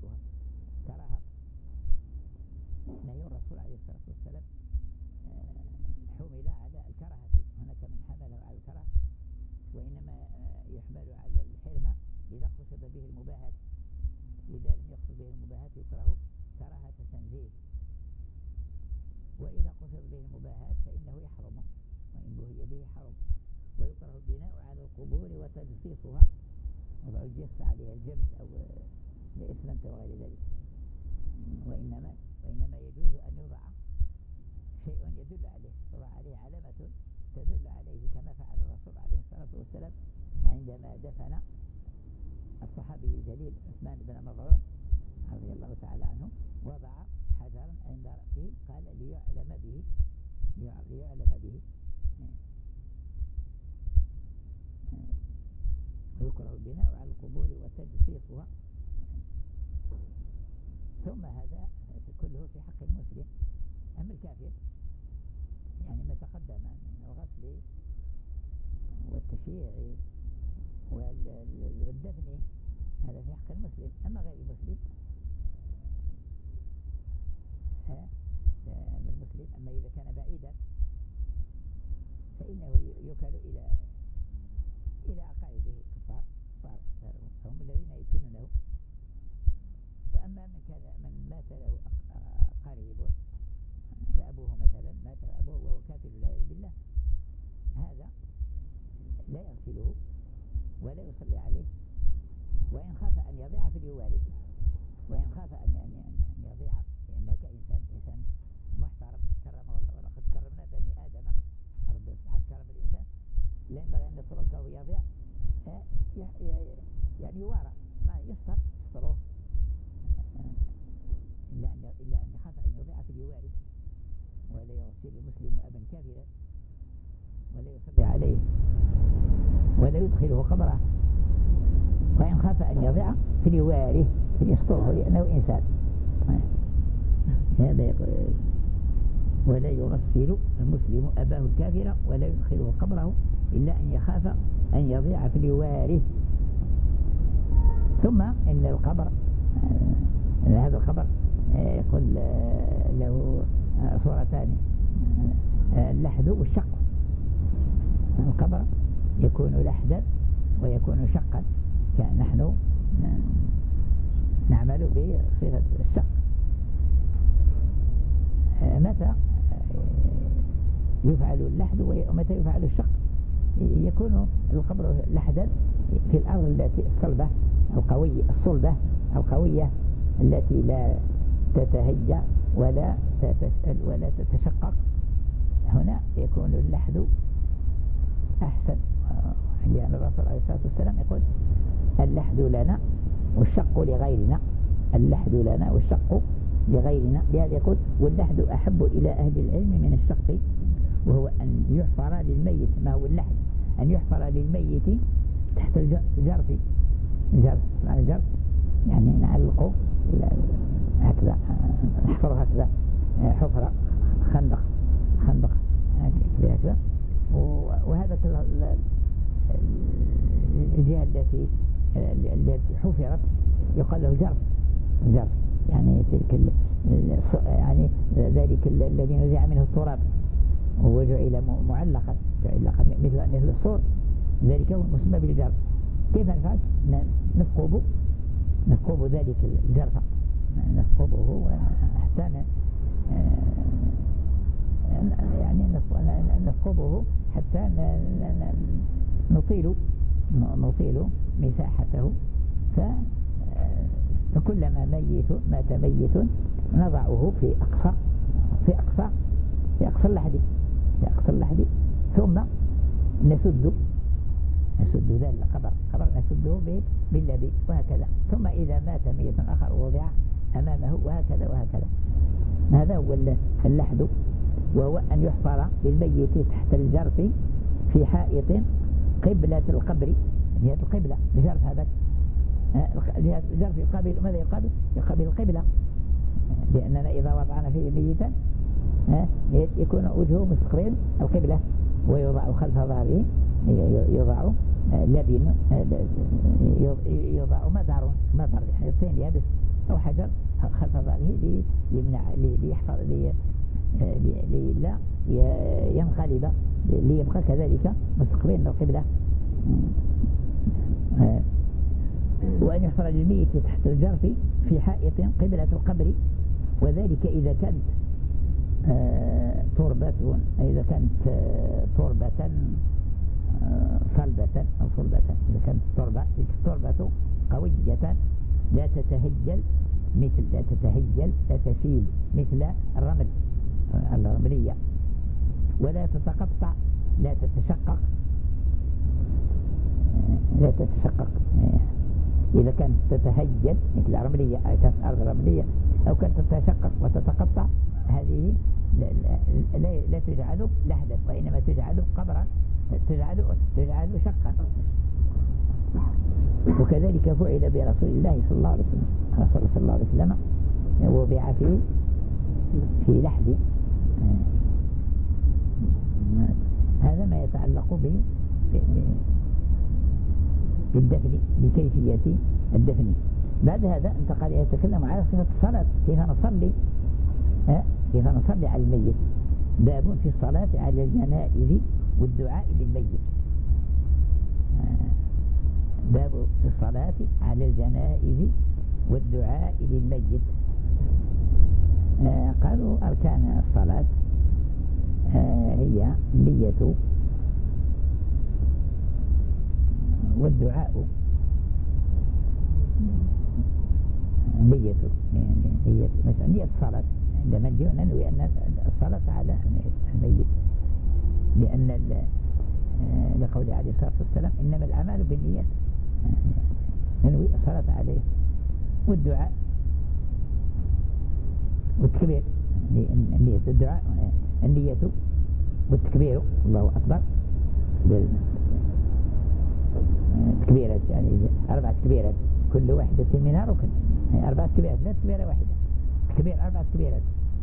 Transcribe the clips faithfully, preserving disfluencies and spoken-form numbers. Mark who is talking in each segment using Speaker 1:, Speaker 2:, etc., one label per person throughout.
Speaker 1: تجصيصها كراهة. نهي الرسول عليه الصلاة والسلام حمل على الكراهة، هناك من حمله على الكراهة، وإنما يحمل على الحرمة إذا قصد به المباهات. إذا لم يقصد به المباهات يكره كراهة تنزيه، وإذا قصد به المباهات فإنه يحرم، وإن بهي به حرم. ويكره البناء على القبور وتجصيصها، وضع الجص عليها الجبس أو الإسمنت وغير ذلك. وإنما, وإنما يجوز أن يوضع شيء يدل عليه، يوضع عليه علامة تدل عليه، كما فعل الرسول عليه الصلاة والسلام عندما دفن الصحابي الجليل عثمان بن مظعون رضي الله تعالى عنه، وضع حجرا عند رأسه قال ليعلم به ليعلم به ويكره البناء على القبور وتجصيصها. ثم هذا كله في حق المسلم. أما الكافر يعني ما تقدم من الغسل والتشييع والدفن هذا في حق المسلم. أما غير المسلم المسلم أما إذا كان بعيدا فإنه يوكل إلى إلى أقاربه الكفار هم الذين يتينونه. وأما من كان من مات له قريب فأبوه مثلا مات أبوه وهو كافر لا يؤمن بالله، هذا لا يغسله ولا يصلي عليه، وإن خاف أن يضيع في اليوارث، وإن خاف أن أن يضيع، لأنك إنسان إنسان محترم كرمه الله، ولقد كرمنا بني آدم، رب سبحانه كرم الإنسان، لا ينبغي أن نتركه يضيع، يعني يوارى ما يستر يستروه، إلا أن إلا أن يخاف أن يضيع في اليوارث. ولا يغسل المسلم أبا كافرا ولا يصلي عليه ولا يدخله قبره، وإن خاف أن يضيع في اليوارث فليستره لأنه إنسان. هذا يقول ولا يغسل المسلم أباه الكافر ولا يدخله قبره إلا أن يخاف أن يضيع في اليوارث. ثم إن القبر هذا القبر يقول له صورتان، اللحد والشق. القبر يكون لحدا ويكون شقا، نحن نعمل بصيغة الشق. متى يفعل اللحد ومتى يفعل الشق؟ يكون القبر لحدا في الأرض التي الصلبة القوية الصلبة القوية التي لا تتهجى ولا ولا تتشقق، هنا يكون اللحد أحسن، لأن الرسول عليه الصلاة والسلام يقول اللحد لنا والشق لغيرنا، اللحد لنا والشق لغيرنا. لهذا يقول واللحد أحب إلى أهل العلم من الشق، وهو أن يحفر للميت. ما هو اللحد؟ أن يحفر للميت تحت الجرف. الجرف معنى الجرف يعني نعلقه هكذا، نحفره هكذا حفرة خندق خندق هكذا. وهذا الجهة التي التي حفرت يقال له جرف. جرف يعني تلك يعني ذلك الذي نزع منه التراب وجعل معلقا معلقا مثل مثل الصور، ذلك هو مسمى بالجرف. كيف نفعل؟ نثقب نثقب ذلك الجرف، نثقبه حتى يعني نثقبه حتى نطيل نطيل مساحته. فكلما ميت مات ميت نضعه في أقصى في أقصى في أقصى اللحد في أقصى اللحد ثم نسد نسد ذلك القبر قبر نسده باللبيب وهكذا. ثم إذا مات ميت آخر وضع أمامه وهكذا وهكذا. هذا هو اللحد، وهو أن يحفر للميت تحت الجرف في حائط قبلة القبر، جهة القبلة. الجرف هذا الجرف يقابل ماذا يقابل؟ يقابل القبلة، لأننا إذا وضعنا فيه ميتا يكون وجهه مستقبل القبلة، ويوضع خلف ظهره يوضع لبن يوضع مدر مدر يعني طين يابس أو حجر خلف ظهره ليمنع ليحفظ لا ينقلب ليبقى كذلك مستقبلا القبلة. وأن يحفر للميت تحت الجرف في حائط قبلة القبر، وذلك إذا كانت تربة إذا كانت تربة صلبة أو صلبة إذا كانت التربة التربة قوية لا تتهجل مثل لا تتهجل لا تسيل مثل الرمل الرملية، ولا تتقطع لا تتشقق لا تتشقق إذا كانت تتهجل مثل الرملية أو كانت أرض رملية أو كانت تتشقق وتتقطع، هذه لا, لا, لا تجعل لحدا وإنما تجعل قبرا تجعل تجعل شقا. وكذلك فعل برسول الله صلى الله عليه وسلم. رسول صلى الله عليه وسلم وضع في في لحد. هذا ما يتعلق به بالدفن بكيفية الدفن. بعد هذا انتقل يتكلم على صفة الصلاة، كيف نصلي كيف نصلي على الميت. باب في الصلاة على الجنائز والدعاء للميت. باب في الصلاة على الجنائز والدعاء للميت. قالوا أركان الصلاة هي النية والدعاء. نية نية مثلا نية الصلاة عندما نجي ننوي أن الصلاة على الميت، لأن لقول عليه الصلاة والسلام إنما الأعمال بالنيات، ننوي الصلاة عليه. والدعاء والتكبير، نية الدعاء النية والتكبير الله أكبر، تكبيرات يعني أربع تكبيرات كل واحدة منها ركن، يعني أربع تكبيرات لا تكبيرة واحدة، تكبير أربع تكبيرات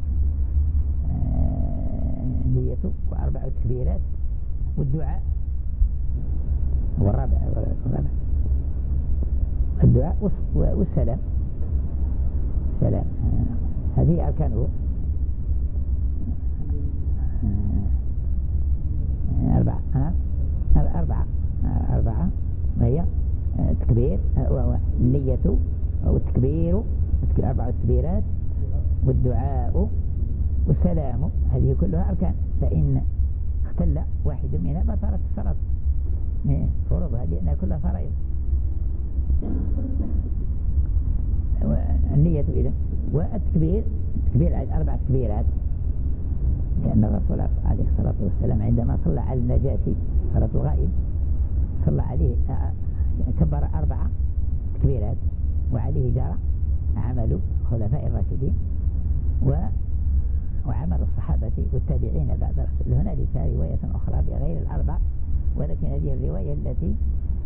Speaker 1: نية وأربع تكبيرات. والدعاء هو الرابع الرابع الدعاء والسلام سلام. هذه أركانه أربعة أربعة أربعة وهي تكبير النية والتكبير أربع تكبيرات والدعاء والسلام، هذه كلها أركان. فإن اختل واحد منها بطلت الصلاة فرضها لأنها كلها فرائض. النية إذا والتكبير التكبير على أربع تكبيرات، لأن الرسول عليه الصلاة والسلام عندما صلى على النجاشي صلاة الغائب صلى عليه كبر أربع تكبيرات، وعليه جرى عمل خلفاء الراشدين وعمل الصحابة والتابعين بعد الرسول. هنالك رواية أخرى بغير الأربع، ولكن هذه الرواية التي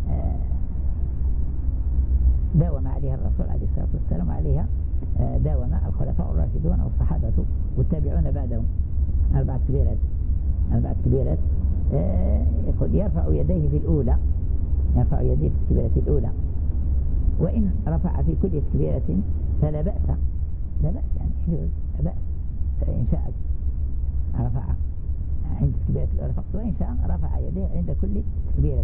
Speaker 1: داوم عليها الرسول عليه الصلاة والسلام عليها داوم الخلفاء الراشدون والصحابة والتابعون بعدهم. أربع تكبيرات أربع تكبيرات يقول يرفع يديه في الأولى يرفع يديه في التكبيرة الأولى، وإن رفع في كل تكبيرة فلا بأس لا بأس يعني حدود لا بأس، فإن شاء رفع عند التكبيرة الأولى فقط، وإن شاء رفع يديه عند كل تكبيرة.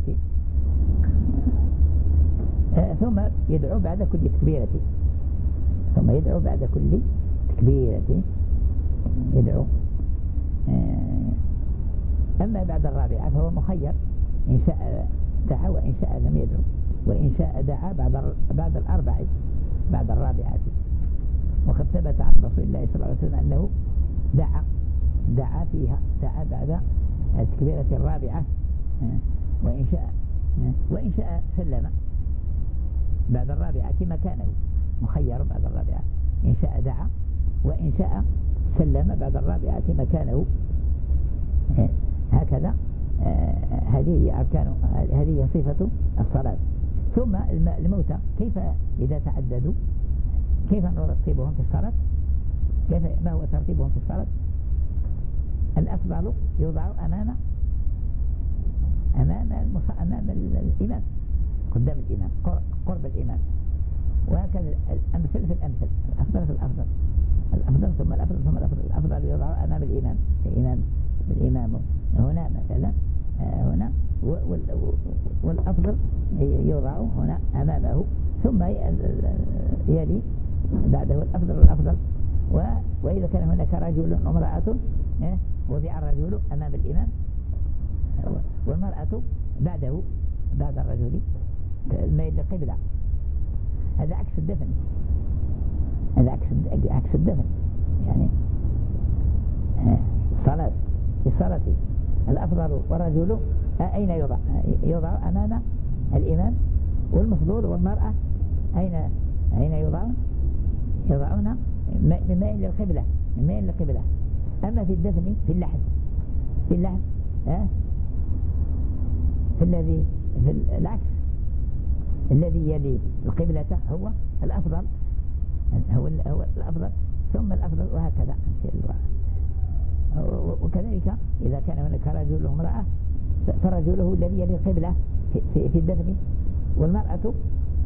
Speaker 1: آه ثم يدعو بعد كل تكبيرة ثم يدعو بعد كل تكبيرة يدعو. آه أما بعد الرابعة فهو مخير، إن شاء دعا وإن شاء لم يدعو، وإن شاء دعا بعد بعد الأربع بعد الرابعة. وقد ثبت عن رسول الله صلى الله عليه وسلم أنه دعا دعا فيها دعا بعد التكبيرة الرابعة، وإن شاء وإن شاء سلم بعد الرابعة مكانه، مخير بعد الرابعة، إن شاء دعا وإن شاء سلم بعد الرابعة مكانه. هكذا هذه أركان هذه صفة الصلاة. ثم الموتى كيف إذا تعددوا كيف نرتبهم في الصلاة؟ كيف ما هو ترتيبهم في الصلاة؟ الأفضل يوضع أمام أمام المص... أمام الإمام، قدام الإمام، قرب الإمام. وهكذا الأمثل في الأمثل، الأفضل في الأفضل، الأفضل ثم الأفضل ثم الأفضل. الأفضل يوضع أمام الإمام، الإمام الإمام هنا مثلا هنا، والأفضل يوضع هنا أمامه، ثم يلي بعده الأفضل والأفضل. وإذا كان هناك رجل وامرأة وضع الرجل أمام الإمام والمرأة بعده بعد الرجل ميل للقبلة. هذا عكس الدفن، هذا عكس عكس الدفن. يعني الصلاة في الصلاة الأفضل والرجل أين يوضع؟ يوضع أمام الإمام، والمفضول والمرأة أين أين يوضعون؟ يوضعون مميل للقبلة، مميل للقبلة. أما في الدفن في اللحد، في اللحد ها في الذي في العكس، الذي يلي القبلة هو الأفضل، هو هو الأفضل ثم الأفضل، وهكذا. وكذلك إذا كان هناك رجل وامرأة فرجله الذي يلي القبلة في, في, في الدفن، والمرأة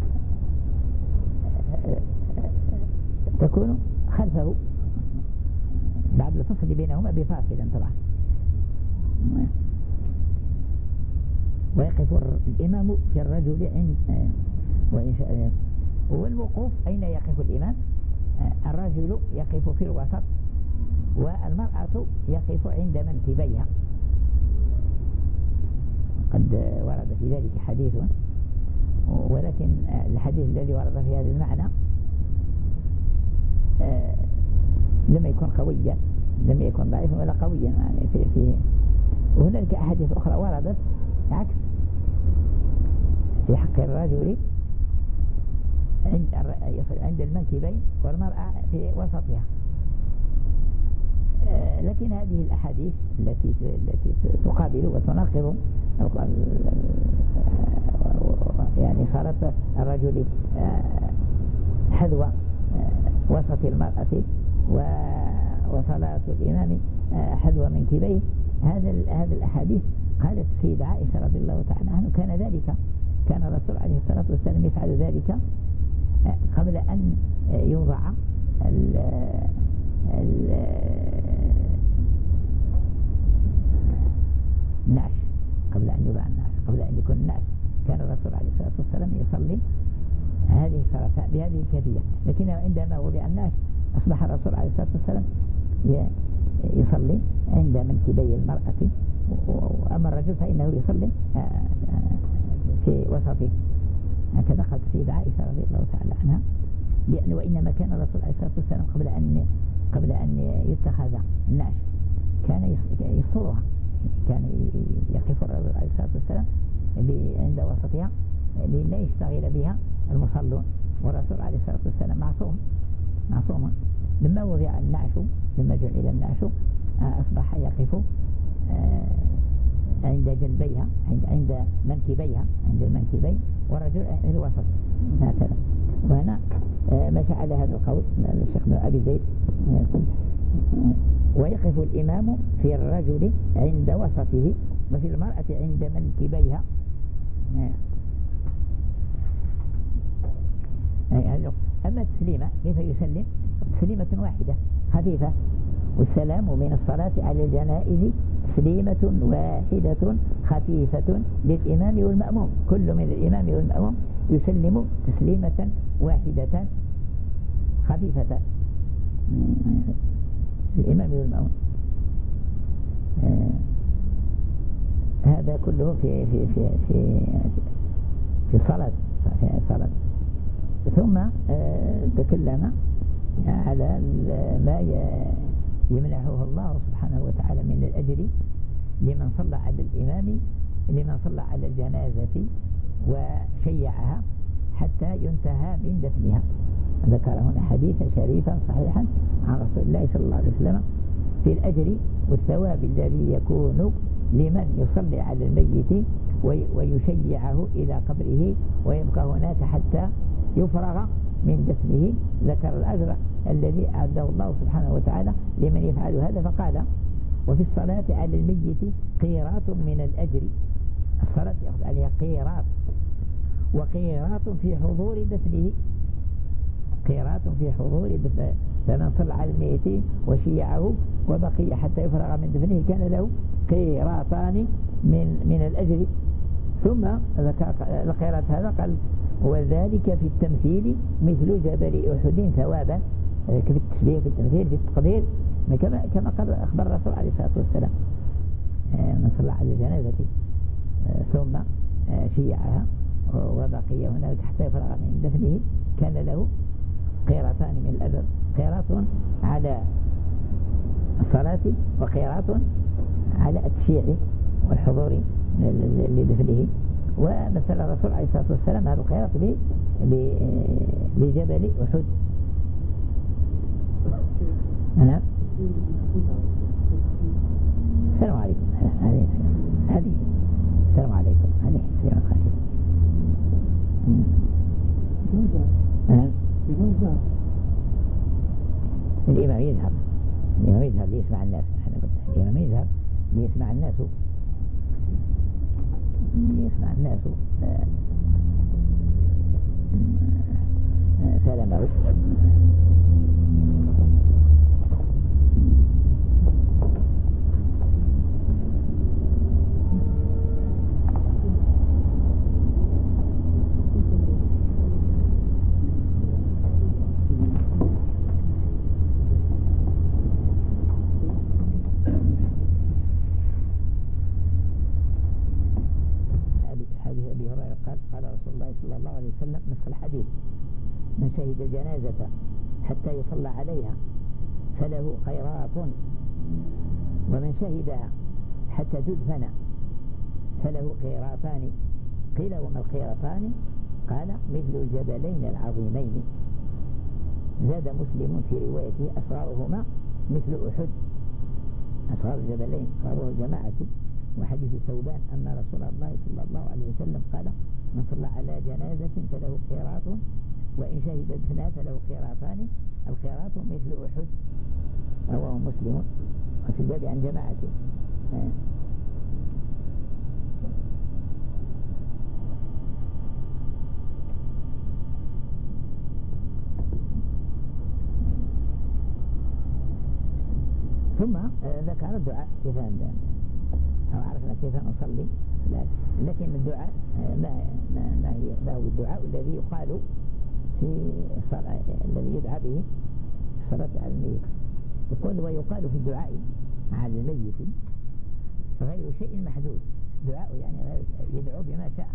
Speaker 1: تكون خلفه بعد الفصل بينهما بفاصل طبعا. ويقف الإمام في الرجل عند والوقوف أين يقف الإمام؟ الرجل يقف في الوسط، والمرأة يقف عند منكبيها. قد ورد في ذلك حديث، ولكن الحديث الذي ورد في هذا المعنى لم يكن قويا، لم يكن ضعيفا ولا قويا. يعني في في وهناك أحاديث أخرى وردت عكس، في حق الرجل عند عند المنكبين والمرأة في وسطها. لكن هذه الأحاديث التي التي تقابل وتناقض، يعني صارت الرجل حذو وسط المرأة وصلاة الإمام حذو منكبيه. هذا هذه الأحاديث قالت السيدة عائشة رضي الله تعالى عنها كان ذلك، كان الرسول عليه الصلاة والسلام يفعل ذلك قبل أن يوضع ال النعش، قبل أن يوضع النعش، قبل أن يكون النعش، كان الرسول عليه الصلاة والسلام يصلي هذه الصلاة بهذه الكيفية. لكن عندما وضع النعش أصبح الرسول عليه الصلاة والسلام يصلي عند منكبي المرأة، وأما الرجل فإنه يصلي في وسطه. هكذا قالت السيدة عائشة رضي الله تعالى عنها، لأن وإنما كان الرسول عليه الصلاة والسلام قبل أن قبل أن يتخذ النعش كان يسطرها، كان يقف الرسول عليه الصلاة والسلام عند وسطها لا يشتغل بها المصلون. والرسول عليه الصلاة والسلام معصوم معصوم لما وضع النعش، لما جعل النعش أصبح يقف عند جنبيها، عند عند منكبيها، عند المنكبين، ورجل في الوسط هكذا. وهنا مشى على هذا القول الشيخ بن أبي زيد، ويقف الإمام في الرجل عند وسطه وفي المرأة عند منكبيها. أما التسليمة كيف يسلم؟ تسليمة واحدة خفيفة، والسلام من الصلاة على الجنائز تسليمة واحدة خفيفة للإمام والمأموم، كل من الإمام والمأموم يسلم تسليمة واحدة خفيفة، الإمام والمأموم. آه هذا كله في في في في في صلاة في صلاة. ثم آه تكلم على ما يمنحه الله سبحانه وتعالى من الأجر لمن صلى على الإمام، لمن صلى على الجنازة وشيعها حتى ينتهى من دفنها. ذكر هنا حديثا شريفا صحيحا عن رسول الله صلى الله عليه وسلم في الأجر والثواب الذي يكون لمن يصلي على الميت ويشيعه إلى قبره ويبقى هناك حتى يفرغ من دفنه. ذكر الأجر الذي أعده الله سبحانه وتعالى لمن يفعل هذا، فقال: وفي الصلاة على الميت قيراط من الأجر الصلاة يأخذ عليها قيراط، وقيراط في حضور دفنه، قيراط في حضور دفنه. فمن صلى على الميت وشيعه وبقي حتى يفرغ من دفنه كان له قيراطان من من الأجر. ثم ذكر القيراط هذا قال وذلك في التمثيل مثل جبل أحد ثوابا، في التشبيه في التمثيل في التقدير كما كما قال أخبر الرسول عليه الصلاة والسلام من صلى على الجنازة ثم شيعها وبقي هناك حتى يفرغ من دفنه كان له قيراطان من الأجر، قيراط على الصلاة وقيراط على التشييع والحضور لدفنه. ومثل الرسول عليه الصلاة والسلام هذا القيراط بجبل أحد. نعم. السلام عليكم. هذه السلام عليكم. هذه السلام عليكم. نعم. الإمام يذهب، الإمام يذهب ليسمع الناس، الإمام يذهب ليسمع الناس ليسمع الناس سلامه. صلى الله عليه وسلم نص الحديث من شهد الجنازة حتى يصلى عليها فله قيراط، ومن شهدها حتى تدفن فله قيراطان. قيل وما القيراطان؟ قال مثل الجبلين العظيمين. زاد مسلم في روايته أصغرهما مثل أحد، أصغر الجبلين قالوا الجماعة. وحديث ثوبان أن رسول الله صلى الله عليه وسلم قال من صلى على جنازة فله قيراط وإن شهد دفنها فله قيراطان، القيراط مثل أحد. رواه مسلم وفي الباب عن جماعته. ثم ذكر الدعاء كيف أو عرفنا كيف نصلي، لكن الدعاء ما ما ما هي ما هو الدعاء الذي يقال في الصلاة، الذي يدعى به الصلاة على الميت. يقول ويقال في الدعاء على الميت غير شيء محدود. الدعاء يعني غير يدعو بما شاء.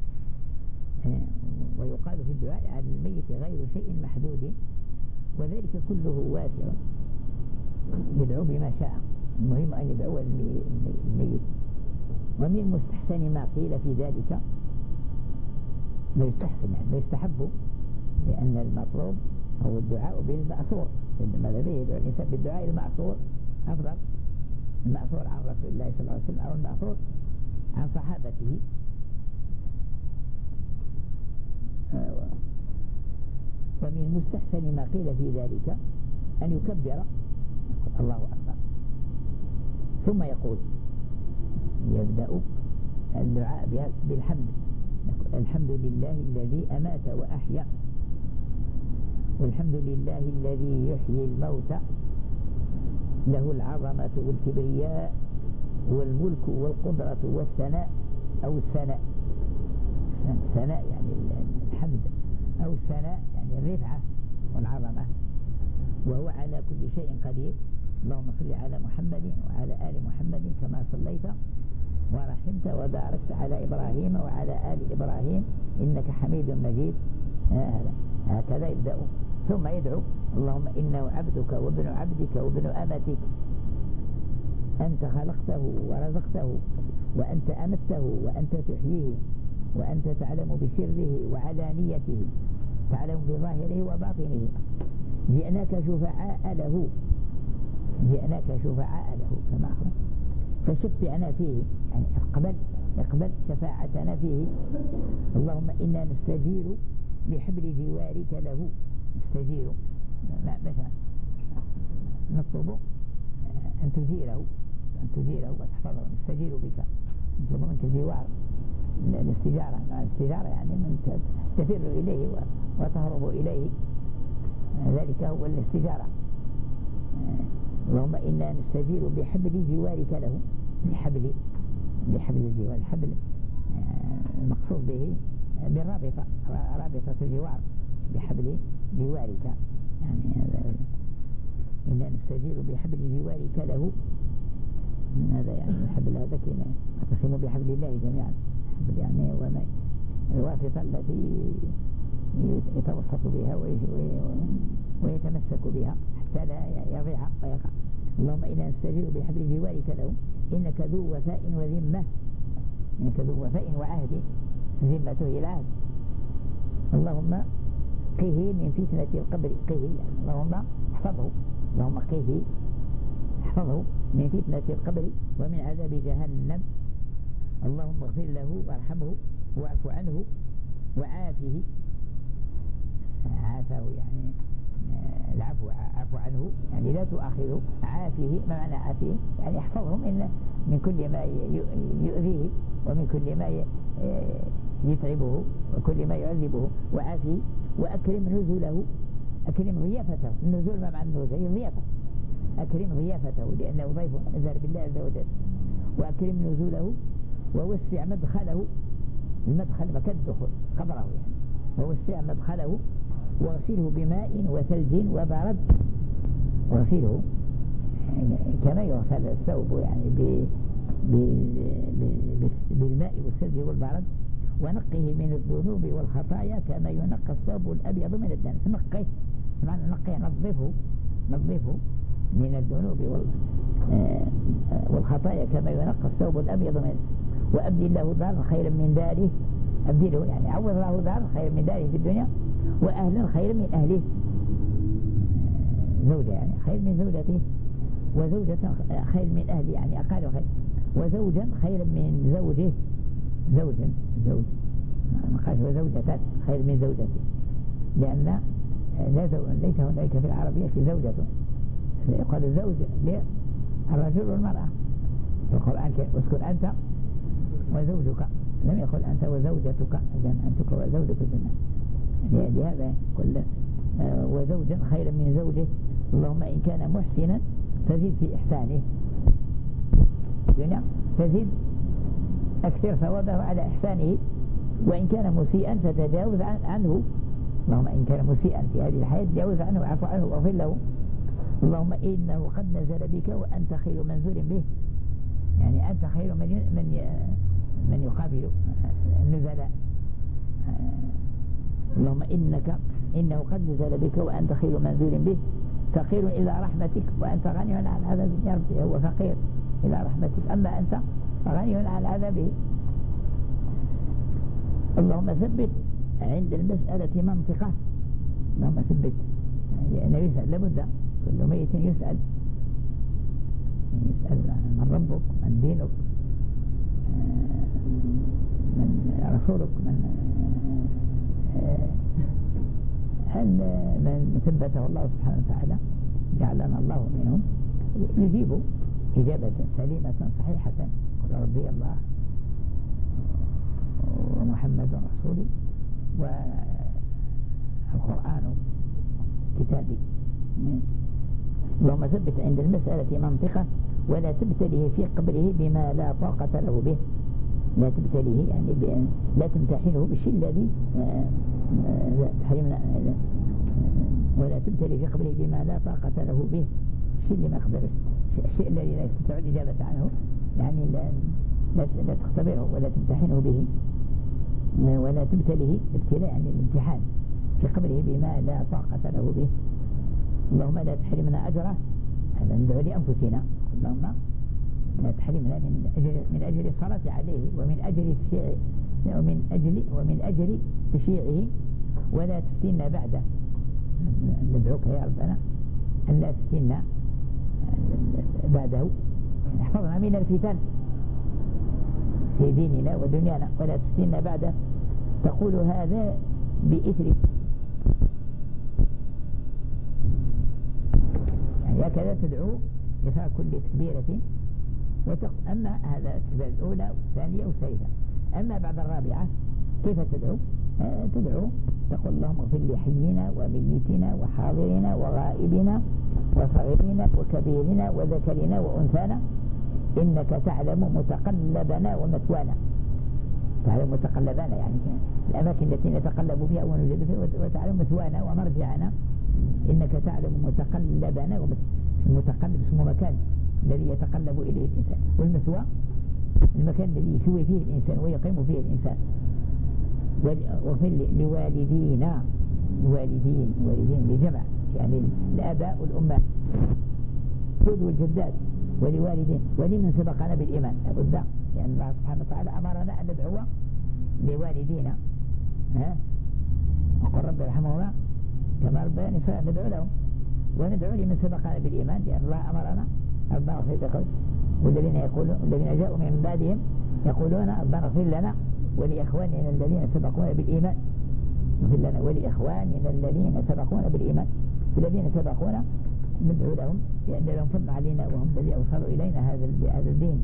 Speaker 1: ويقال في الدعاء على الميت غير شيء محدود، وذلك كله واسع يدعو بما شاء. المهم أن يدعو الميت. ومن مستحسن ما قيل في ذلك ما يستحسن يعني ما يستحب، لأن المطلوب هو الدعاء بالمأثور. ماذا به يدعو الإنسان بالدعاء المأثور أفضل، المأثور عن رسول الله صلى الله عليه وسلم أو المأثور عن صحابته. ومن مستحسن ما قيل في ذلك أن يكبر الله أكبر ثم يقول يبدأ الدعاء بالحمد. الحمد لله الذي أمات وأحيا، والحمد لله الذي يحيي الموتى، له العظمة والكبرياء والملك والقدرة والثناء أو الثناء. الثناء يعني الحمد، أو الثناء يعني الرفعة والعظمة، وهو على كل شيء قدير. اللهم صل على محمد وعلى آل محمد كما صليت ورحمت وباركت على إبراهيم وعلى آل إبراهيم إنك حميد مجيد. هكذا يبدأ. ثم يدعو اللهم إنه عبدك وابن عبدك وابن أمتك، أنت خلقته ورزقته وأنت أمته وأنت تحييه وأنت تعلم بسره وعلانيته، تعلم بظاهره وباطنه. جئناك شفعاء له، جئناك شفعاء له كما أخبر، فشفعنا فيه يعني اقبل اقبل شفاعتنا فيه. اللهم إنا نستجير بحبل جوارك له، نستجير مثلا نطلب أن تجيره أن تجيره وتحفظه، نستجير بك، نطلب منك الجوار الاستجارة. الاستجارة يعني من تفر إليه وتهرب إليه، ذلك هو الاستجارة. اللهم إنا نستجير بحبل جوارك له، بحبل بحبل الجوار، الحبل المقصود به بالرابطة، رابطة الجوار، بحبل جوارك يعني إنا نستجير بحبل جوارك له. هذا يعني الحبل هذا كنا اعتصموا بحبل الله جميعا، الحبل يعني وما الواسطة التي يتوسط بها ويتمسك بها حتى لا يضيع ويقع. اللهم إنا نستجير بحبل جوارك له إنك ذو وفاء وذمة، إنك ذو وفاء وعهد، ذمته إلى العهد. اللهم قه من فتنة القبر، قه يعني اللهم احفظه، اللهم قه احفظه من فتنة القبر ومن عذاب جهنم. اللهم اغفر له وارحمه واعف عنه وعافه، عافه يعني العفو، عفو عنه يعني لا تؤاخذه، عافه ما معنى عافه يعني احفظه من من كل ما يؤذيه ومن كل ما يتعبه وكل ما يعذبه، وعافه وأكرم نزله، أكرم ضيافته. النزول ما معنى النزول؟ هي الضيافة، أكرم ضيافته لأنه ضيف نزل بالله عز وجل. وأكرم نزوله ووسع مدخله، المدخل مكان الدخول قبره يعني، ووسع مدخله واغسله بماء وثلج وبرد، واغسله كما يغسل الثوب يعني بالماء والثلج والبرد، ونقه من الذنوب والخطايا كما ينقى الثوب الأبيض من الدنس. نقه معنى نقه نظفه، نظفه من الذنوب والخطايا كما ينقى الثوب الأبيض من، وأبدل له دارا خيرا من داره، أبدله يعني عوض له دارا خيرا من داره في الدنيا، وأهلا خيرا من أهله، زوجة يعني خير من زوجته، وزوجة خير من أهله يعني أقل خير، وزوجا خيرا من زوجه، زوجا زوج ما قالش وزوجة خير من زوجته، لأن لا زو... ليس هناك في العربية في زوجته، يقال الزوج للرجل والمرأة في القرآن، اسكن أنت وزوجك، لم يقل أنت وزوجتك، أنتك وزوجك الجنة. لهذا كل آه وزوجا خيرا من زوجه. اللهم إن كان محسنا فزد في إحسانه، فزد أكثر ثوابه على إحسانه، وإن كان مسيئا فتجاوز عنه. اللهم إن كان مسيئا في هذه الحياة تجاوز عنه وعفو عنه واغفر له. اللهم إنه قد نزل بك وأنت خير منزول به، يعني أنت خير من من من يقابل النزلاء. اللهم إنك إنه قد نزل بك وأنت خير منزول به، فقير إلى رحمتك وأنت غني عن عذابه. يا رب هو فقير إلى رحمتك، أما أنت غني عن عذابه. اللهم ثبت عند المسألة منطقة، اللهم ثبت يعني يسأل، لابد كل ميت يسأل، يسأل من ربك، من دينك، من رسولك، من هل من ثبته الله سبحانه وتعالى جعلنا الله منهم، يجيب إجابة سليمة صحيحة، قل ربي الله ومحمد رسولي والقرآن كتابي. اللهم ثبت عند المسألة منطقة ولا تبتليه في قبره بما لا طاقة له به، لا تبتليه يعني لا تمتحنه بالشيء الذي تحرمنا، ولا تبتلي في قبره بما لا طاقة له به، الشيء اللي ما يقدرش، الشيء الذي لا يستطيع الإجابة عنه يعني لا, لا, لا تختبره ولا تمتحنه به، ولا تبتليه ابتلاء يعني الامتحان في قبره بما لا طاقة له به. اللهم لا تحرمنا أجره، هذا ندعو لأنفسنا، اللهم لا تحرمنا من أجل من أجل الصلاة عليه ومن أجل تشيعه ومن أجل ومن أجل تشيعه، ولا تفتنا بعده. ندعوك يا ربنا أن لا تفتنا بعده، احفظنا من الفتن في ديننا ودنيانا، ولا تفتنا بعده. تقول هذا بإثر يعني هكذا تدعو إثر كل تكبيرة. وتق... أما هذا التكبيرة الأولى والثانية والثالثة. أما بعد الرابعة كيف تدعو؟ آه تدعو تقول اللهم اغفر لي حينا وميتنا وحاضرنا وغائبنا وصغيرنا وكبيرنا وذكرنا وأنثانا إنك تعلم متقلبنا ومثوانا. تعلم متقلبنا يعني الأماكن التي نتقلب فيها ونوجد فيها، وتعلم مثوانا ومرجعنا. إنك تعلم متقلبنا ومثوانا. المتقلب اسمه مكان الذي يتقلب إليه الإنسان، والمثوى المكان الذي يثوي فيه الإنسان ويقيم فيه الإنسان. واغفر لوالدينا، الوالدين والدين بجمع يعني الآباء والأمهات والجدات، ولوالدين ولمن سبقنا بالإيمان. لابد يعني الله سبحانه وتعالى أمرنا أن ندعو لوالدينا، ها وقل رب ارحمهما كما ربياني صغيرا، ندعو لهم وندعو لمن سبقنا بالإيمان، لأن الله أمرنا ربنا اغفر لنا. والذين يقولون الذين جاءوا من بعدهم يقولون ربنا اغفر لنا ولإخواننا الذين سبقونا بالإيمان، اغفر لنا ولإخواننا الذين سبقونا بالإيمان. الذين سبقونا ندعو لهم لأن لهم فضل علينا وهم الذين أوصلوا إلينا هذا هذا الدين.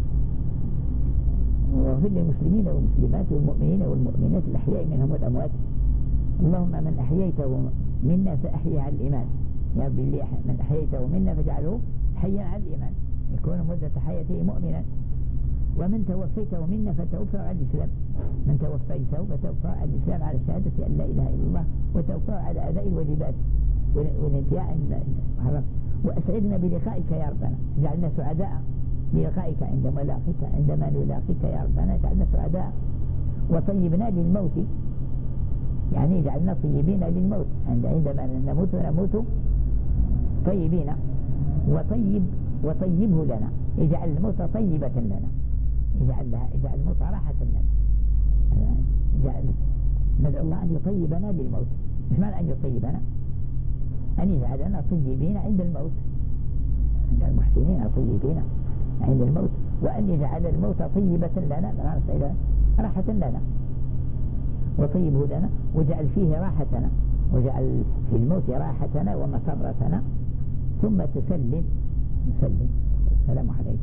Speaker 1: واغفر للمسلمين والمسلمات والمؤمنين والمؤمنات الأحياء منهم والأموات. اللهم من أحييته منا فأحيي على الإيمان، يا رب اللي من أحييته منا فاجعله حيا على الإيمان يكون مدة حياته مؤمنا. ومن توفيته منا فتوفى على الإسلام، من توفيته فتوفى على الإسلام على شهادة أن لا إله إلا الله، وتوفى على أداء الواجبات والانتهاء عن الحرام. وأسعدنا بلقائك يا ربنا، جعلنا سعداء بلقائك عندما نلاقيك، عندما نلاقيك يا ربنا جعلنا سعداء. وطيبنا للموت، يعني جعلنا طيبين للموت، عندما نموت نموت طيبين. وطيب وطيبه لنا، اجعل الموت طيبة لنا، اجعل لها اجعل الموت راحة لنا. اجعل ندعو الله أن يطيبنا للموت. مش معنى أن يطيبنا، أن يجعلنا طيبين عند الموت، أن المحسنين طيبين عند الموت، وأن يجعل الموت طيبة لنا راحة لنا. وطيبه لنا وجعل فيه راحتنا، وجعل في الموت راحتنا ومسرتنا. ثم تسلم نسلم السلام عليكم.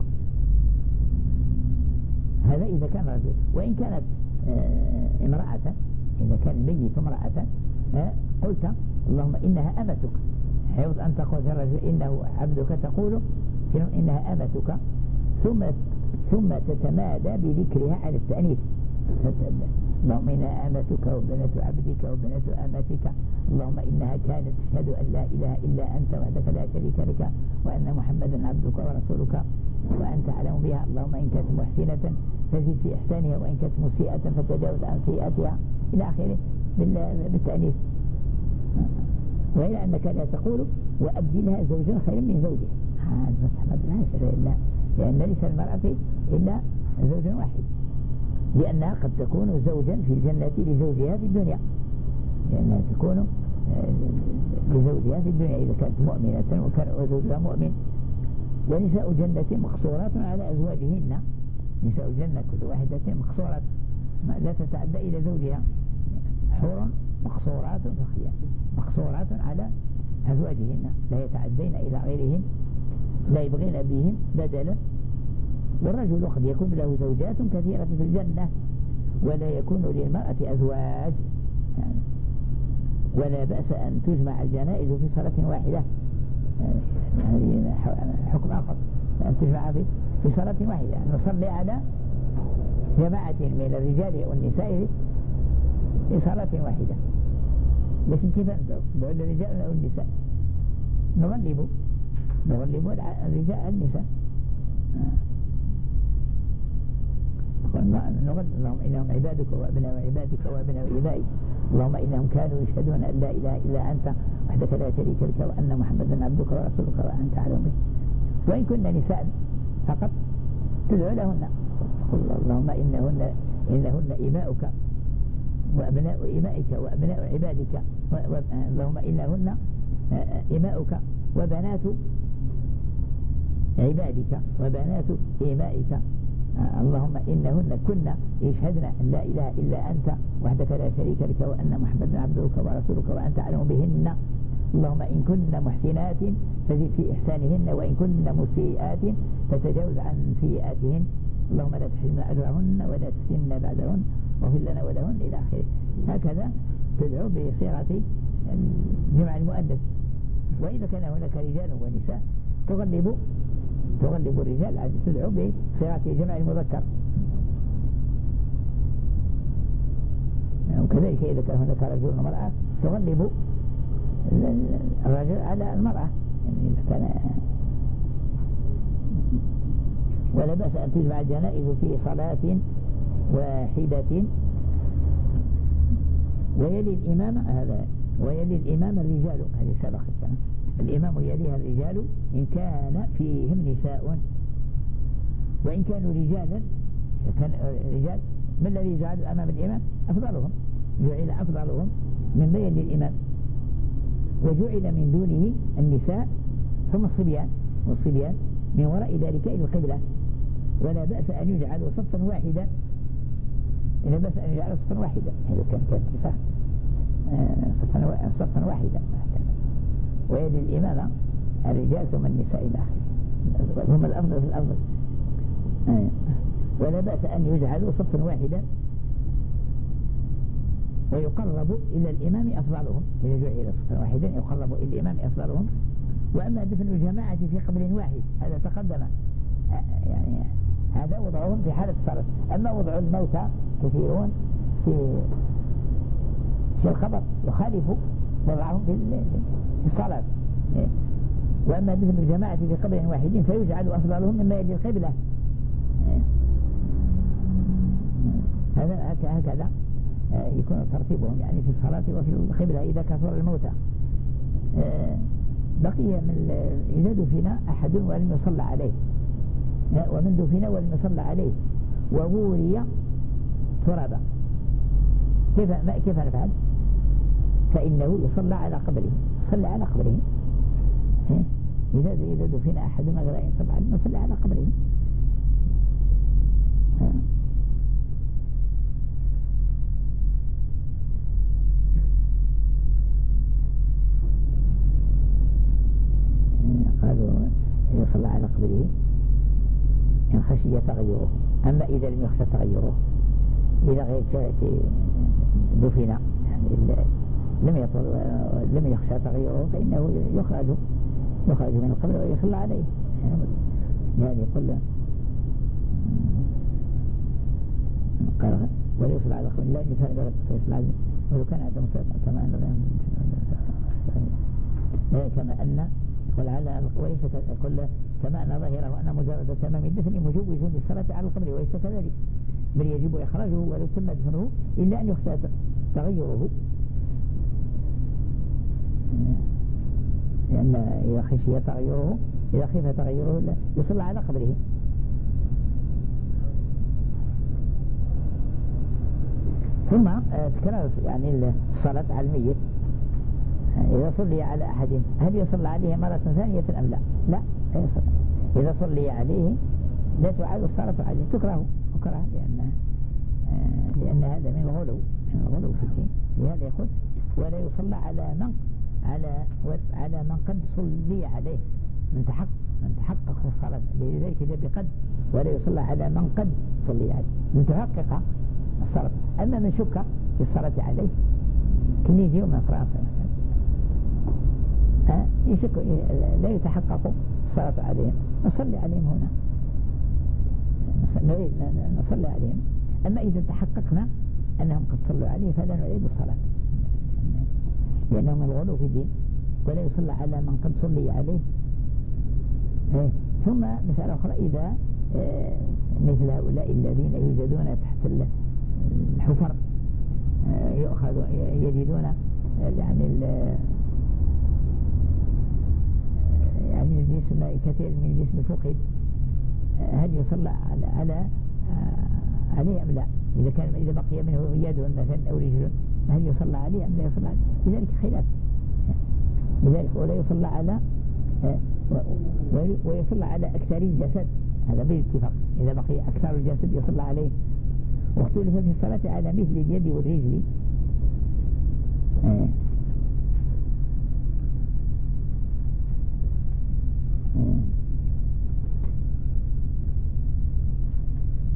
Speaker 1: هذا إذا كان رجل. وإن كانت آه امرأة، إذا كان الميت امرأة آه قلت اللهم إنها أمتك، حيث أن تقول الرجل إنه عبدك، تقول إنها أمتك، ثم ثم تتمادى بذكرها على التأنيث. اللهم إنها أمتك وبنت عبدك وبنت أمتك، اللهم إنها كانت تشهد أن لا إله إلا أنت وحدك لا شريك لك، وأن محمدا عبدك ورسولك وأنت أعلم بها. اللهم إن كانت محسنة فزد في إحسانها، وإن كانت مسيئة فتجاوز عن سيئاتها، إلى آخره بالتأنيث. وإلى أنك لا تقول وأبدلها زوجا خيرا من زوجها. هذا صحبة لا شرع إلا، لأن ليس المرأة إلا زوج واحد، لأنها قد تكون زوجا في الجنة لزوجها في الدنيا، لأنها تكون لزوجها في الدنيا إذا كانت مؤمنة وكان زوجها مؤمن. ونساء جنة مقصورات على أزواجهن، نساء الجنة كل واحدة مقصورات لا تتعدى إلى زوجها، حور مقصورات في الخيام، مقصورات على أزواجهن لا يتعدين إلى غيرهن، لا يبغين بهم بدلا. والرجل قد يكون له زوجات كثيرة في الجنة ولا يكون للمرأة أزواج، يعني ولا بأس أن تجمع الجنائز في صلاة واحدة، هذه حكم آخر، أن تجمع في في صلاة واحدة، نصلي على جماعة من الرجال والنساء في صلاة واحدة. لكن كيف ندعو؟ ندعو الرجال أو النساء؟ نغلب نغلب الرجال النساء. نقول اللهم إنهم عبادك وأبناء عبادك وأبناء إبائك، اللهم إنهم كانوا يشهدون أن لا إله إلا أنت وحدك لا شريك لك، وأن محمدا عبدك ورسولك وأنت أعلم به. وإن كنا نساء فقط تدعو لهن، اللهم إنهن إنهن إماؤك وأبناء إمائك وأبناء عبادك، اللهم إنهن إماؤك وبنات عبادك وبنات إمائك، اللهم إنهن كنا يشهدن أن لا إله إلا أنت وحدك لا شريك لك، وأن محمدا عبدك ورسولك وأنت أعلم بهن. اللهم إن كن محسنات فزد في إحسانهن، وإن كن مسيئات فتجاوز عن سيئاتهن. اللهم لا تحرمنا أجرهن ولا تفتنا بعدهن واغفر لنا ولهن إلى آخره. هكذا تدعو بصيغة جمع المؤنث. وإذا كان هناك رجال ونساء تغلب تغلب الرجال تدعو بصيغة جمع المذكر. وكذلك إذا كان هناك رجل ومرأة تغلب الرجل على المرأة، يعني إذا كان. ولا بأس أن تجمع الجنائز في صلاة واحدة ويلي الإمام هذا ويلي الإمام الرجال، هذه سبق الكلام. الإمام يليها الرجال إن كان فيهم نساء، وإن كانوا رجالا كان رجال من الذي جعل أمام الإمام؟ أفضلهم، جعل أفضلهم من بين الإمام، وجعل من دونه النساء ثم الصبيان، والصبيان من وراء ذلك إلى القبلة. ولا بأس أن يجعلوا صفا واحدا، لا بأس أن يجعلوا صفا واحدا إذا كان كان تسعة صفا صفا واحدا. ويلي الإمام الرجال ثم النساء إلى آخره، هم الأفضل في الأفضل. ولا بأس أن يجعلوا صفا واحدا ويقرب إلى الإمام أفضلهم، إذا جعل صفا واحدا يقرب إلى الإمام أفضلهم. وأما دفن الجماعة في قبر واحد هذا تقدم، يعني هذا وضعهم في حالة الصلاة. أما وضع الموتى كثيرون في في الخبر يخالف وضعهم في الصلاة. وأما دفن الجماعة في قبر واحد فيجعل أفضلهم مما يلي القبلة. هذا هكذا يكون ترتيبهم يعني في الصلاة وفي القبلة إذا كثر الموتى. بقي من إذا دفن أحد ولم يصلى عليه، ومن دفن ولم يصلى عليه وبوري ترابا، كيف كيف نفعل؟ فإنه يصلى على قبره، صلى على قبره. إذا إذا دفن أحد من غير أن يصلى عليه نصلي على قبره. قالوا يصلى على قبره إن خشي تغيره. أما إذا لم يخشى تغيره، إذا غير دفن يعني لم يطل لم يخشى تغيره فإنه يخرج يخرج من القبر ويصلى عليه. يعني يقول قال ولا يصلى على القبر لا مثال بلد فيصلى عليه ولو كان هذا مسألة كما أن كما أن يقول على وليس يقول كما أن ظاهره أن مجرد تمام الدفن مجوز للصلاة على القبر، وليس كذلك، بل يجب إخراجه ولو تم دفنه إلا أن يخشى تغيره، لأن إذا خشي تغيره إذا خيف تغيره يصلى على قبره. ثم تكرار يعني الصلاة على الميت إذا صلي على أحد هل يصلى عليه مرة ثانية أم لا؟ لا، لا يصلى. إذا صلي عليه لا تعاد الصلاة عليه، تكره تكره لأن لأن هذا من الغلو من الغلو في الدين. لهذا يقول ولا يصلى على من على على من قد صلي عليه، من تحقق من تحقق في الصلاة، لذلك جاء بقد ولا يصلى على من قد صلي عليه، من تحقق الصلاة. أما من شك في الصلاة عليه كل يجي من فرنسا ها يشك لا يتحقق الصلاة عليهم نصلي عليهم هنا، نريد نصلي عليهم. أما إذا تحققنا أنهم قد صلوا عليه فلا نعيد الصلاة، لأنهم الغلو في الدين. ولا يصلى على من قد صلي عليه. ثم مسألة أخرى، إذا مثل هؤلاء الذين يوجدون تحت الحفر يؤخذ يجدون يعني يعني الجسم كثير من الجسم فقد، هل يصلى على على عليه أم لا؟ إذا كان إذا بقي منه يد مثلا أو رجل هل يصلى عليه أم لا يصلى عليه؟ لذلك خلاف. لذلك ولا يصلى على ويصلى على أكثر الجسد، هذا بالاتفاق. إذا بقي أكثر الجسد يصلى عليه. واختلف في الصلاة على مثل اليد والرجل. آه. آه.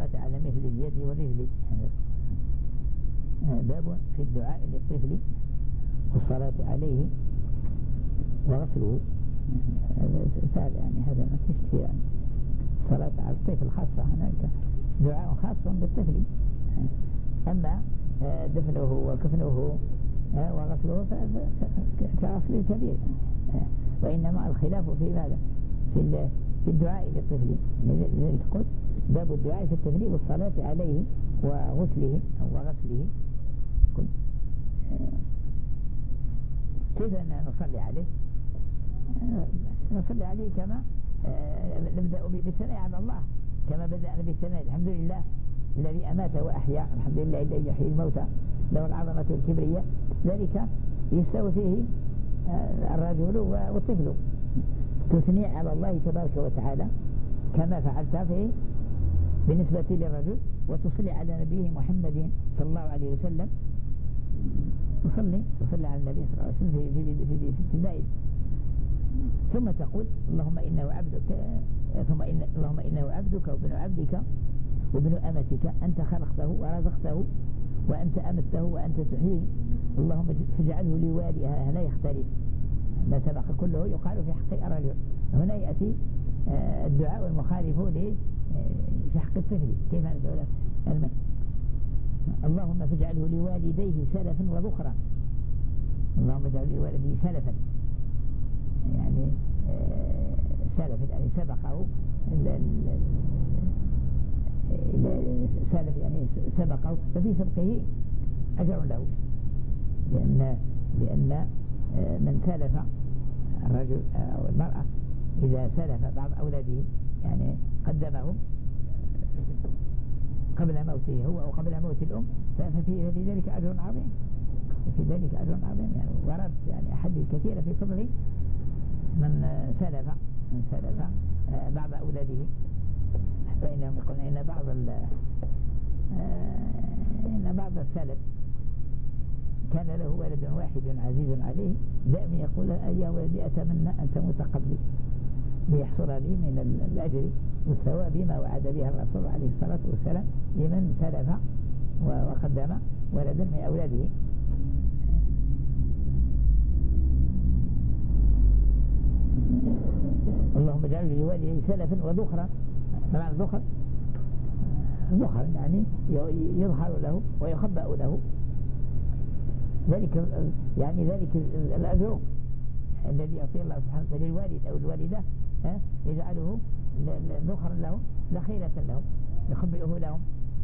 Speaker 1: والصلاة على مثل اليد والرجل. باب في الدعاء للطفل والصلاة عليه وغسله. هذا سهل يعني، هذا ما فيش كثير يعني. الصلاة على الطفل خاصة، هناك دعاء خاص بالطفل. أما دفنه وكفنه وغسله كأصل الكبير. وإنما الخلاف في ماذا؟ في في الدعاء للطفل. لذلك قلت باب الدعاء في الطفل والصلاة عليه وغسله أو وغسله. قلت كيف نصلي عليه؟ نصلي عليه كما نبدأ بالثناء على الله، كما بدأنا بالثناء. الحمد لله الذي أمات وأحيا، الحمد لله الذي يحيي الموتى، له العظمة والكبرياء. ذلك يستوي فيه الرجل والطفل. تثني على الله تبارك وتعالى كما فعلت فيه بالنسبة للرجل، وتصلي على نبيه محمد صلى الله عليه وسلم. تصلي تصلي على النبي صلى الله عليه وسلم في في في في, في المائد. ثم تقول اللهم إنه عبدك، ثم إن اللهم إنه عبدك وابن عبدك وابن أمتك، أنت خلقته ورزقته وأنت أمته وأنت تحييه، اللهم فاجعله لوالي. هنا يختلف ما سبق كله يقال في حق الرجل، هنا يأتي الدعاء المخالف في حق الطفل. كيف ندعو له؟ اللهم فاجعله لوالديه سلفا وذخرا. اللهم اجعل لوالديه سلفا، يعني سلف يعني سبقه، سلف يعني سبقه، ففي سبقه أجر له، لأن لأن من سلف الرجل أو المرأة إذا سلف بعض أولاده يعني قدمهم قبل موته هو أو قبل موت الأم، ففي في ذلك أجر عظيم، في ذلك أجر عظيم. يعني ورد يعني أحاديث كثيرة في فضل من سلف من سلف بعض أولاده، فإنهم يقولون إن بعض إن بعض السلف كان له ولد واحد عزيز عليه، دائما يقول يا ولدي أتمنى أن تموت قبلي ليحصل لي من الأجر والثواب ما وعد بها الرسول عليه الصلاة والسلام لمن سلف وقدم ولدا من أولاده. اللهم اجعل لوالديه سلفا وذخرا. طبعا الذخر ذخر يعني يظهر له ويخبأ له، ذلك يعني ذلك الأجر الذي يعطيه الله سبحانه وتعالى للوالد أو الوالدة يجعله ذخرا لهم ذخيرة لهم يخبئه لهم،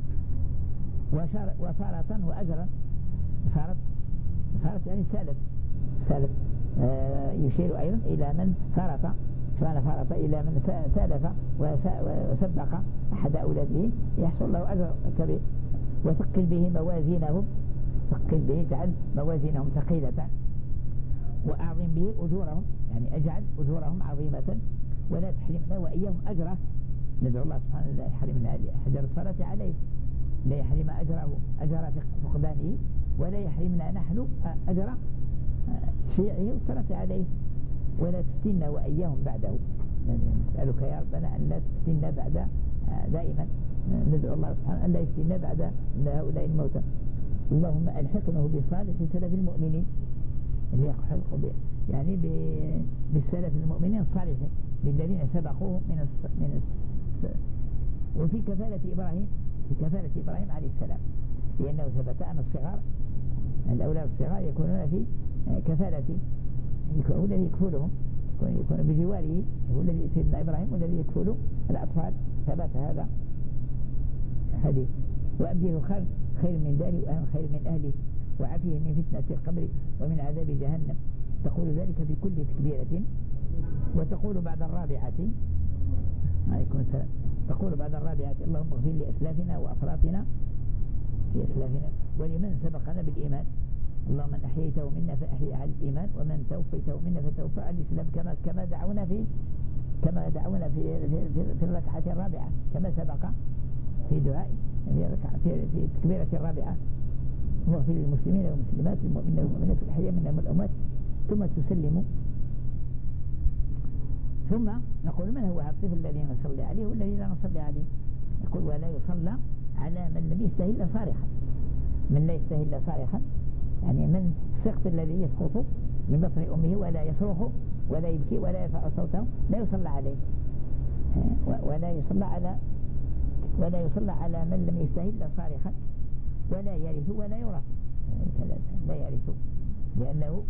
Speaker 1: وفارة وأجرا. فارط فارط يعني سالف سالف آه يشير أيضا إلى من فرط، فأنا فرط إلى من سالف وسبق أحد أولاده يحصل له أجر كبير. وثقل به موازينهم، ثقل به اجعل موازينهم ثقيلة، وأعظم به أجورهم، يعني أجعل أجورهم عظيمة، ولا تحرمنا وإياهم أجره. ندعو الله سبحانه لا يحرمنا أجر الصلاة عليه، لا يحرم أجره أجر فقدانه، ولا يحرمنا نحن أجر تشييعه والصلاة عليه، ولا تفتنا وإياهم بعده. نسألك يا ربنا أن لا تفتنا بعد، دائما ندعو الله سبحانه أن لا يفتنا بعد هؤلاء الموتى. اللهم ألحقنا بصالح سلف المؤمنين، اللي يلحق يعني بالسلف المؤمنين الصالحين بالذين سبقوه من الس... من الس... وفي كفالة إبراهيم، في كفالة إبراهيم عليه السلام، لأنه ثبت أن الصغار الأولاد الصغار يكونون في كفالة، هو الذي يكفلهم، يكون بجواره، هو الذي سيدنا إبراهيم والذي يكفل الأطفال، ثبت هذا حديث. وأبدله خير خير من داري وأهم خير من أهلي، وعافيه من فتنة القبر ومن عذاب جهنم. تقول ذلك في كل تكبيرة، وتقول بعد الرابعة عليكم السلام، تقول بعد الرابعة اللهم اغفر لأسلافنا وأفراطنا في أسلافنا ولمن سبقنا بالإيمان، اللهم من أحييته منا فأحيي على الإيمان، ومن توفيته منا فتوفى على الإسلام، كما كما دعونا في كما دعونا في في, في الركعة الرابعة، كما سبق في دعاء في في, في التكبيرة الرابعة، واغفر للمسلمين والمسلمات المؤمنين والمؤمنات الأحياء منهم والأموات، ثم تسلم. ثم نقول من هو الطفل الذي نصلي عليه والذي لا نصلي عليه؟ يقول ولا يصلى على من لم يستهل صارخا. من لا يستهل صارخا يعني من السقط الذي يسقط من بطن أمه ولا يصرخ ولا يبكي ولا يرفع صوته لا يصلى عليه، ولا يصلى على ولا يصلى على من لم يستهل صارخا ولا يرث ولا يورث. لا يرث لأنه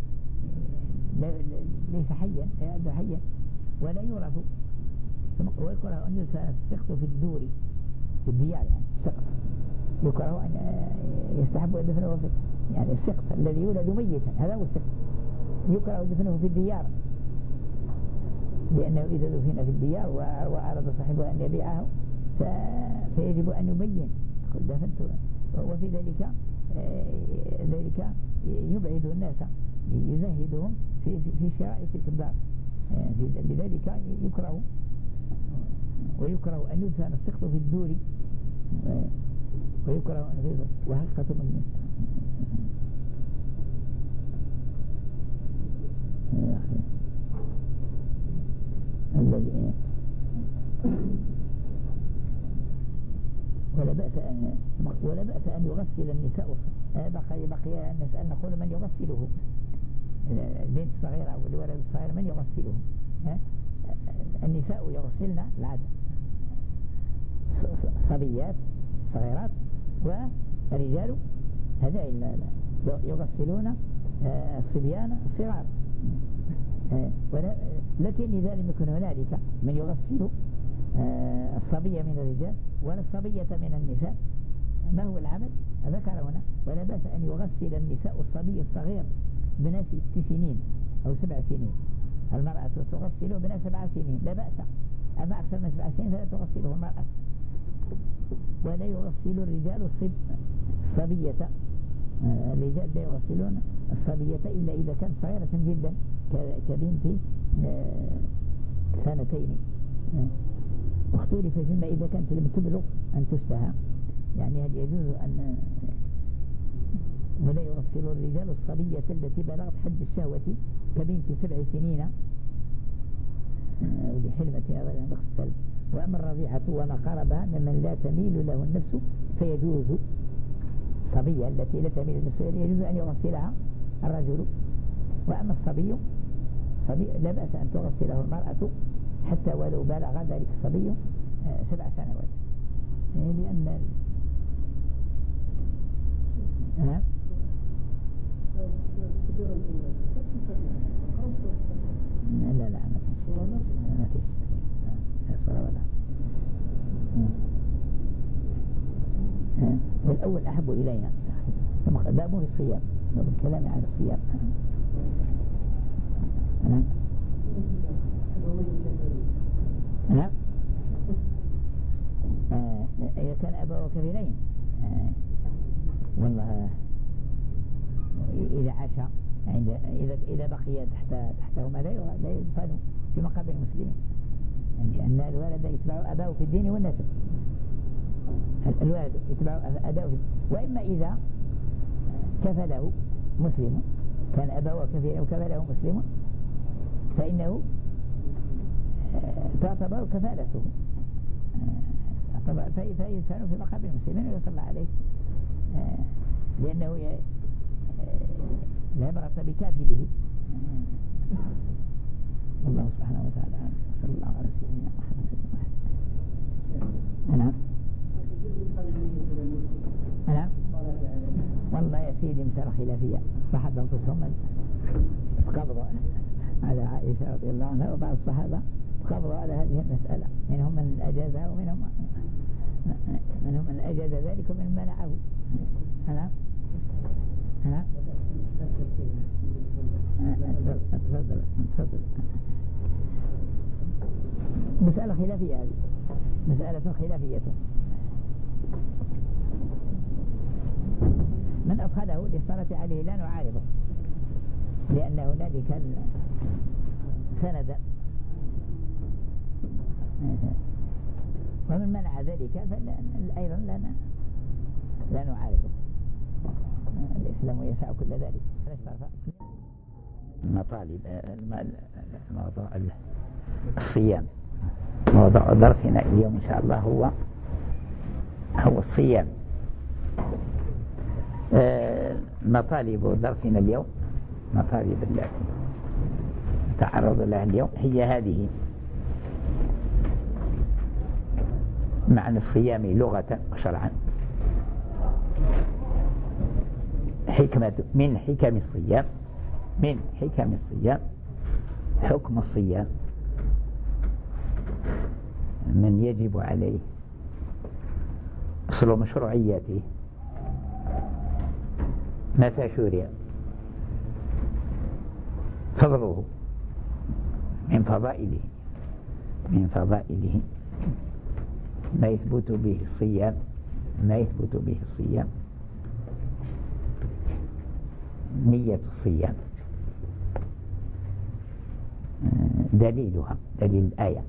Speaker 1: ليس حيا لا يعد حيا ولا يورث. ويكره أن يدفن السقط في الدور في الديار، يعني السقط يكره أن يستحب أن يدفنه في يعني السقط الذي يولد ميتا، هذا هو السقط، يكره دفنه في الديار، لأنه إذا دفن في الديار وأراد صاحبه أن يبيعه فيجب أن يبين قل دفنت. وفي ذلك ذلك يبعد الناس يزهدهم في في شراء تلك الدار، لذلك يكره ويكره أن يدفن السقط في الدور، ويكره أن يدفن وحقيقة من الذي ولا بأس أن ولا بأس أن يغسل النساء. بقي بقي نسأل نقول من يغسله البنت الصغيرة أو الولد الصغير من يغسله؟ النساء يغسلن العادة صبيات صغيرات، والرجال هذين يغسلون الصبيان الصغار. لكن إذا لم يكن هنالك من يغسل الصبية من الرجال ولا الصبية من النساء، ما هو العمل؟ ذكر هنا ولا بأس أن يغسل النساء الصبي الصغير بناء ست سنين أو سبع سنين. المرأة تغسله بناء سبع سنين لا بأس، أما أكثر من سبع سنين فلا تغسله المرأة. ولا يغسل الرجال الصبية، الرجال لا يغسلون الصبية إلا إذا كانت صغيرة جدا كبنت سنتين. واختلف فيما إذا كانت لم تبلغ أن تشتهى، يعني هل يجوز أن ولا يغسل الرجال الصبية التي بلغت حد الشهوة كبنت سبع سنين بحلمة غير مختلف. وأما الرضيعة وما قربها ممن لا تميل له النفس فيجوز الصبية التي لا تميل النفس يجوز أن يغسلها الرجل. وأما الصبي صبي لا بأس أن تغسله المرأة حتى ولو بلغ ذلك الصبي سبع سنوات، لأن ها لا لا ما فيش ما فيش صلاة ولا والأول أحب إلينا. باب الصيام، باب الكلام عن الصيام. نعم نعم إذا كان أبوه كبيرين والله إذا عاش عند إذا إذا بقي تحت تحتهما لا لا يدفن في مقابر المسلمين، يعني أن الولد يتبع أباه في الدين والنسب. الولد يتبع أباه، وإما إذا كفله مسلم كان أباه كفيلا وكفله مسلم فإنه تعتبر كفالته، فيدفن في مقابر المسلمين ويصلى عليه، لأنه لا عبرة بكافله. الله سبحانه وتعالى صلى الله على سيدنا محمد. نعم نعم والله يا سيدي مسألة خلافية. الصحابة أنفسهم قبضوا على عائشة رضي الله عنها، وبعض الصحابة قبضوا على هذه المسألة، منهم من أجازها ومنهم منهم من أجاز ذلك ومن منعه. نعم نعم تفضل تفضل. مسألة خلافية، هذه مسألة خلافية. من أدخله للصلاة عليه لا نعارضه، لأن هنالك سند، ومن منع ذلك فأيضا لا لا نعارضه. الإسلام يسع كل ذلك. مطالب موضوع الصيام. موضوع درسنا اليوم إن شاء الله هو هو الصيام. آه مطالب درسنا اليوم، مطالب التي نتعرض لها اليوم هي هذه: معنى الصيام لغة وشرعا، حكمة من حكم الصيام من حكم الصيام حكم الصيام، من يجب عليه، أصل مشروعيته، متى شرع، فضله، من فضائله من فضائله ما يثبت به الصيام ما يثبت به الصيام نية الصيام، دليلها دليل الآية،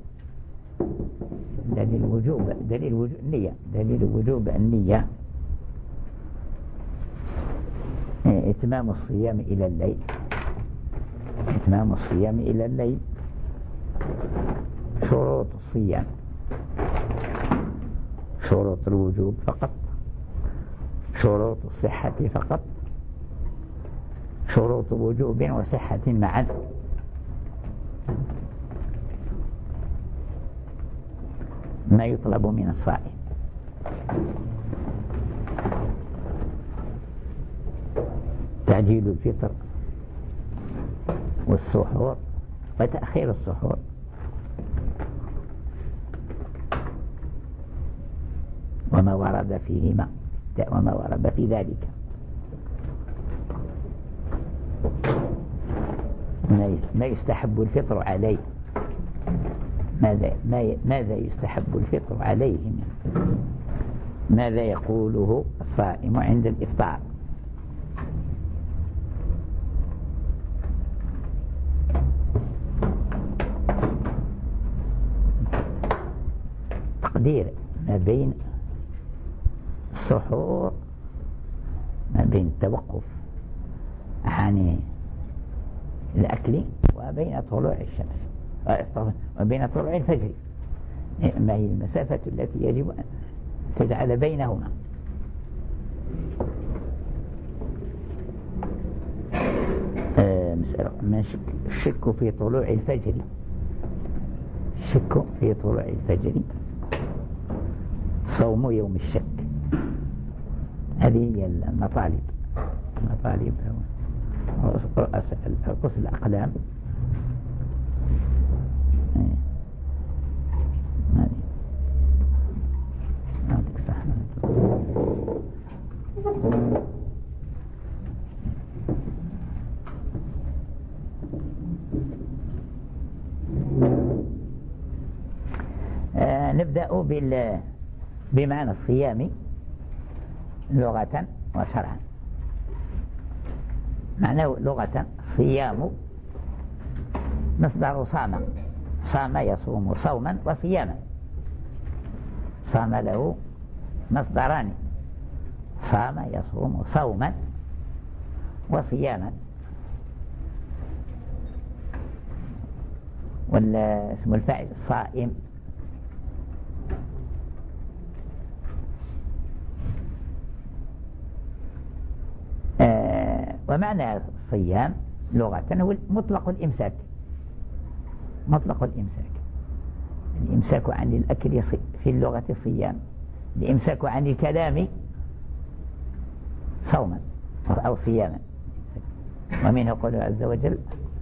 Speaker 1: دليل وجوب دليل وجوب النية دليل وجوب النية إتمام الصيام إلى الليل إتمام الصيام إلى الليل شروط الصيام، شروط الوجوب فقط، شروط الصحة فقط، شروط وجوب وصحة معا، ما يطلب من الصائم، تعجيل الفطر والسحور وتأخير السحور، وما ورد فيهما وما ورد في ذلك، ما يستحب الفطر عليه، ماذا ماذا يستحب الفطر عليه، ماذا يقوله الصائم عند الإفطار، تقدير ما بين السحور، ما بين التوقف عن الأكل وبين طلوع الشمس وبين طلوع الفجر، ما هي المسافة التي يجب أن تجعل بينهما. آه مسألة من شك الشك في طلوع الفجر الشك في طلوع الفجر صوم يوم الشك، هذه هي المطالب مطالب رؤوس الأقلام. آه نبدأ بال بمعنى الصيام لغة وشرعا. معناه لغة: صيام مصدر صام، صام يصوم صوما وصياما، صام له مصدران: صام يصوم صوما وصياما. ولا اسم الفاعل صائم. آه ومعنى الصيام لغة هو مطلق الإمساك، مطلق الإمساك، الإمساك عن الأكل في اللغة صيام، الإمساك عن الكلام صوما أو صياما. ومنه قوله عز وجل: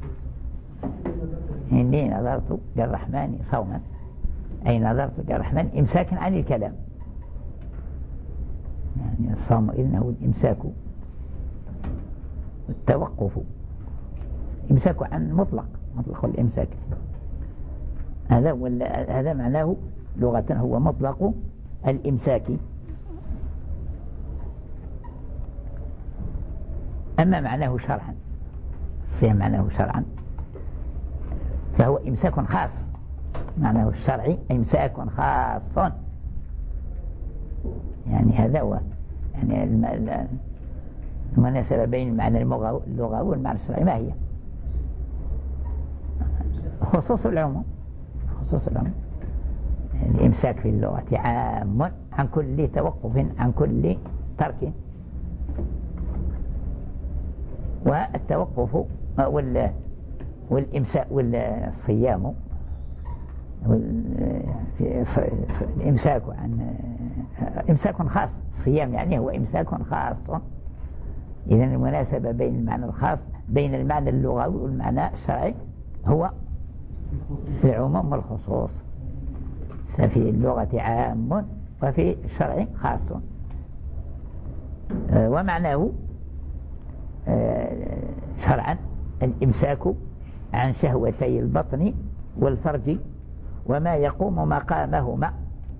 Speaker 1: إني نظرت للرحمن صوما، أي نظرت للرحمن إمساكا عن الكلام، يعني الصوم إنه الإمساك والتوقف، إمساك عن مطلق مطلق الإمساك، هذا هذا معناه لغة هو مطلق الإمساك. أما معناه شرعا، الصيام معناه شرعا فهو إمساك خاص، معناه الشرعي إمساك خاص، يعني هذا هو يعني المناسبة بين المعنى اللغوي والمعنى الشرعي ما هي؟ خصوص العموم، خصوص العموم. الإمساك في اللغة عام عن كل توقف، عن كل ترك. والتوقف والإمساك والصيام والإمساك عن إمساك خاص. الصيام يعني هو إمساك خاص. إذن المناسبة بين المعنى الخاص بين المعنى اللغوي والمعنى الشرعي هو العموم والخصوص، ففي اللغة عام وفي الشرع خاص. ومعناه شرعا الإمساك عن شهوتي البطن والفرج وما يقوم مقامهما.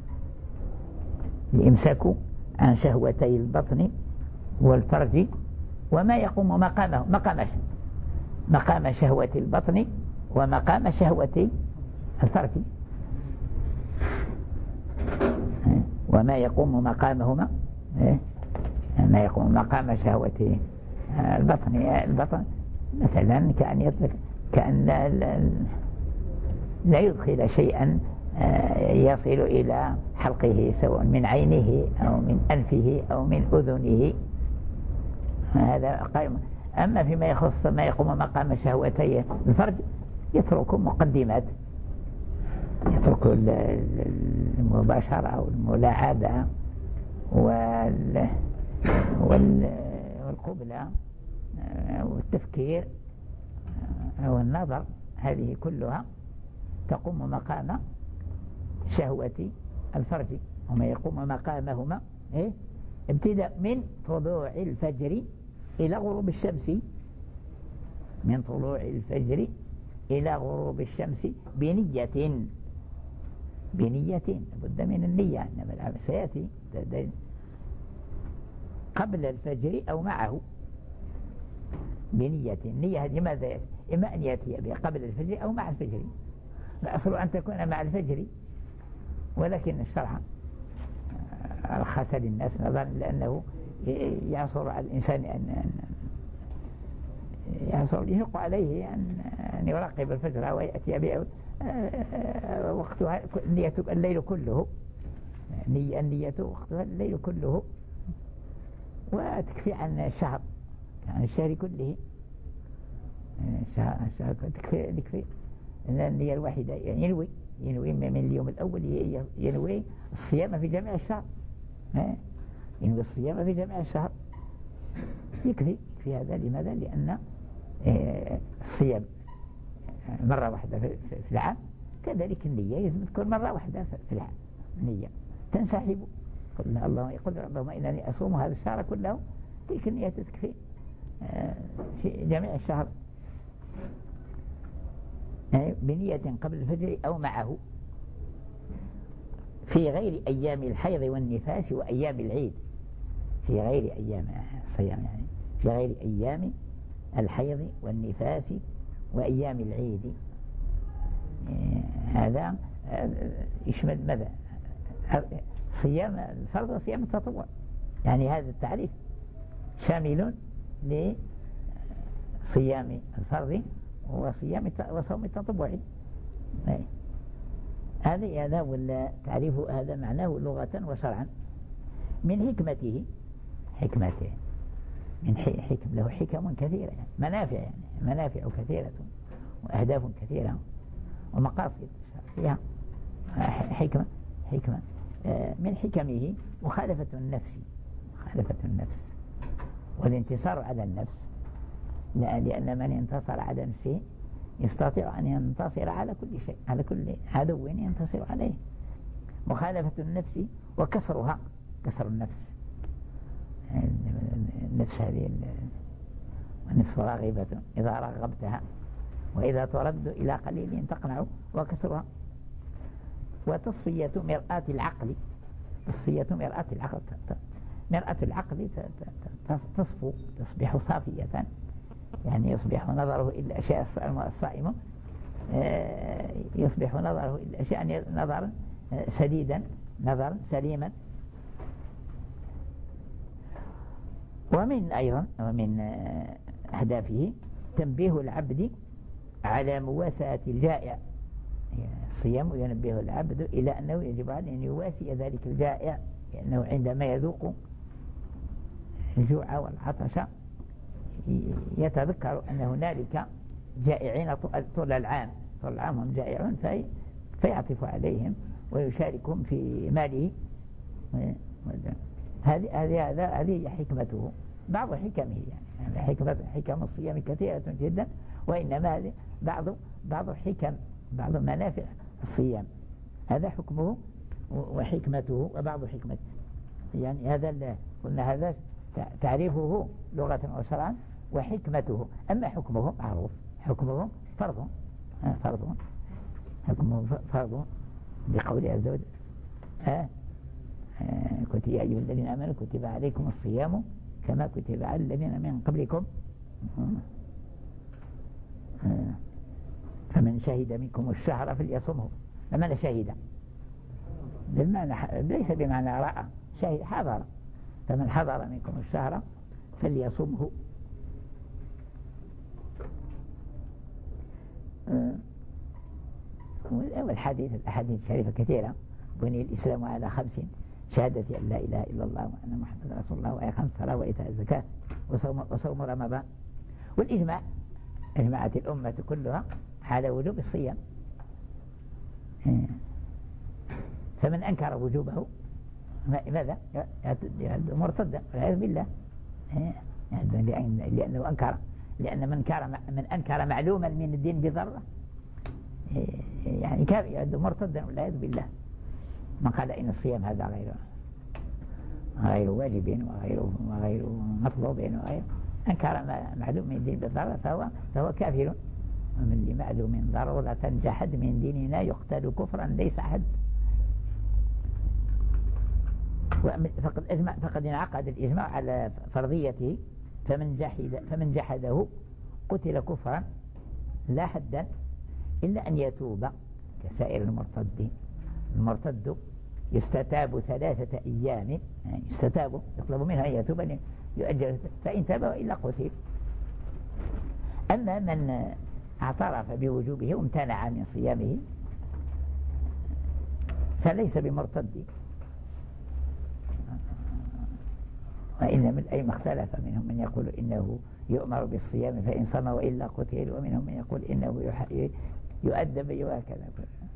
Speaker 1: الإمساك عن شهوتي البطن والفرج وما يقوم مقامه، مقام مقام شهوة البطن ومقام شهوة الفرج، وما يقوم مقامهما، ما يقوم مقام شهوة البطن. البطن مثلا كأن يطلق كأن لا يدخل شيئا يصل إلى حلقه سواء من عينه أو من أنفه أو من أذنه، هذا قائم. أما فيما يخص ما يقوم مقام شهوتي الفرج يترك مقدمات، يترك المباشرة والملاعبة والقبلة والتفكير والنظر، هذه كلها تقوم مقام شهوة الفرج. وما يقوم مقامهما إيه؟ ابتداء من طلوع الفجر إلى غروب الشمس، من طلوع الفجر إلى غروب الشمس بنية، بنية بد من النية، إنما العمل سيأتي قبل الفجر أو معه بنية. النية هذه ماذا؟ إما أن يأتي بها قبل الفجر أو مع الفجر، الأصل أن تكون مع الفجر، ولكن الشرع رخص للناس نظرا لأنه يعصر على الإنسان أن يعصر يشق عليه أن يراقب الفجر ويأتي به وقتها النية الليل كله، النية وقتها الليل كله، وتكفي عن الشهر، عن الشهر كله. الشهر تكفي تكفي النية الواحدة، يعني ينوي ينوي من اليوم الأول ينوي الصيام في جميع الشهر، ينوي الصيام في جميع الشهر، يكفي في هذا. لماذا؟ لأن الصيام مرة واحدة في العام، كذلك النية يجب تكون مرة واحدة في العام، النية تنسحب. قلنا الله يقول اللهم إنني أصوم هذا الشهر كله، تلك النية تكفي في جميع الشهر بنية قبل الفجر أو معه في غير أيام الحيض والنفاس وأيام العيد. في غير أيام الصيام يعني في غير أيام الحيض والنفاس وأيام العيد. هذا يشمل ماذا؟ صيام الفرض وصيام التطوع، يعني هذا التعريف شامل لصيام الفرض وصيام وصوم التطوع. هذا هذا ولا تعريف هذا معناه لغة وشرعا. من حكمته حكمته من حكم له حكم كثيرة، يعني منافع، يعني منافع كثيرة وأهداف كثيرة ومقاصد فيها. حكمة حكمة من حكمه مخالفة النفس، مخالفة النفس والانتصار على النفس، لا لأن من انتصر على نفسه يستطيع أن ينتصر على كل شيء، على كل عدو ينتصر عليه. مخالفة النفس وكسرها، كسر النفس، النفس هذه النفس راغبة إذا رغبتها وإذا ترد إلى قليل تقنع، وكسرها. وتصفية مرآة العقل، تصفية مرآة العقل، مرآة العقل تصفو، تصبح صافية، يعني يصبح نظره إلى الأشياء الصائمة، يصبح نظره إلى الأشياء نظرا سديدا، نظرا سليما. ومن أيضا ومن أهدافه تنبيه العبد على مواساة الجائع. الصيام ينبه العبد إلى أنه يجب عليه أن يواسي ذلك الجائع لأنه عندما يذوق الجوع والعطش يتذكر أن هنالك جائعين طول العام طول العام هم جائعون في فيعطف عليهم ويشاركهم في ماله. هذه هذه هذه حكمته، بعض حكمه يعني حكمة حكم الصيام كثيرة جدا، وإنما هذه بعض بعض حكم بعض منافع الصيام، هذا حكمه وحكمته وبعض حكمته. يعني هذا قلنا هذا تعريفه لغة وشرعا وحكمته. أما حكمه معروف، حكمه فرض فرض حكمه فرض بقوله عز وجل ها كتب يا أيها الذين آمنوا كتب عليكم الصيام كما كتب على الذين من قبلكم فمن شهد منكم الشهر فليصمه. لماذا شهد؟ بالمعنى ليس بمعنى رأى، شهد حضر، فمن حضر منكم الشهر فليصمه. والحديث الأحاديث الشريفة كثيرة، بني الإسلام على خمس: شهادة أن لا إله إلا الله وأن محمد رسول الله وإقام الصلاة وإيتاء الزكاة وصوم, وصوم رمضان. والإجماع، أجمعت الأمة كلها على وجوب الصيام، فمن أنكر وجوبه ماذا؟ يعد مرتدا والعياذ بالله، لأنه أنكر، لأن من كان من أنكر معلوما من الدين بضرة يعني كان يعد مرتدا والعياذ بالله. من قال إن الصيام هذا غير غير واجب وغير وغير مطلوب وغير أنكر معلوم من الدين بضرة فهو فهو كافر. ومن لمعلوم ضرورة جحد من ديننا يقتل كفرا ليس حد. فقد أجمع فقد انعقد الإجماع على فرضيته، فمن جحد فمن جحده قتل كفرا لا حدا إلا أن يتوب كسائر المرتدين. المرتد يستتاب ثلاثة أيام، يعني يستتاب يطلب منه أن يتوب يؤجل، فإن تاب وإلا قتل. أما من اعترف بوجوبه وامتنع من صيامه فليس بمرتد، وإنما الأئمة اختلف، منهم من يقول إنه يؤمر بالصيام فإن صام وإلا قتل، ومنهم من يقول إنه يؤدب وهكذا.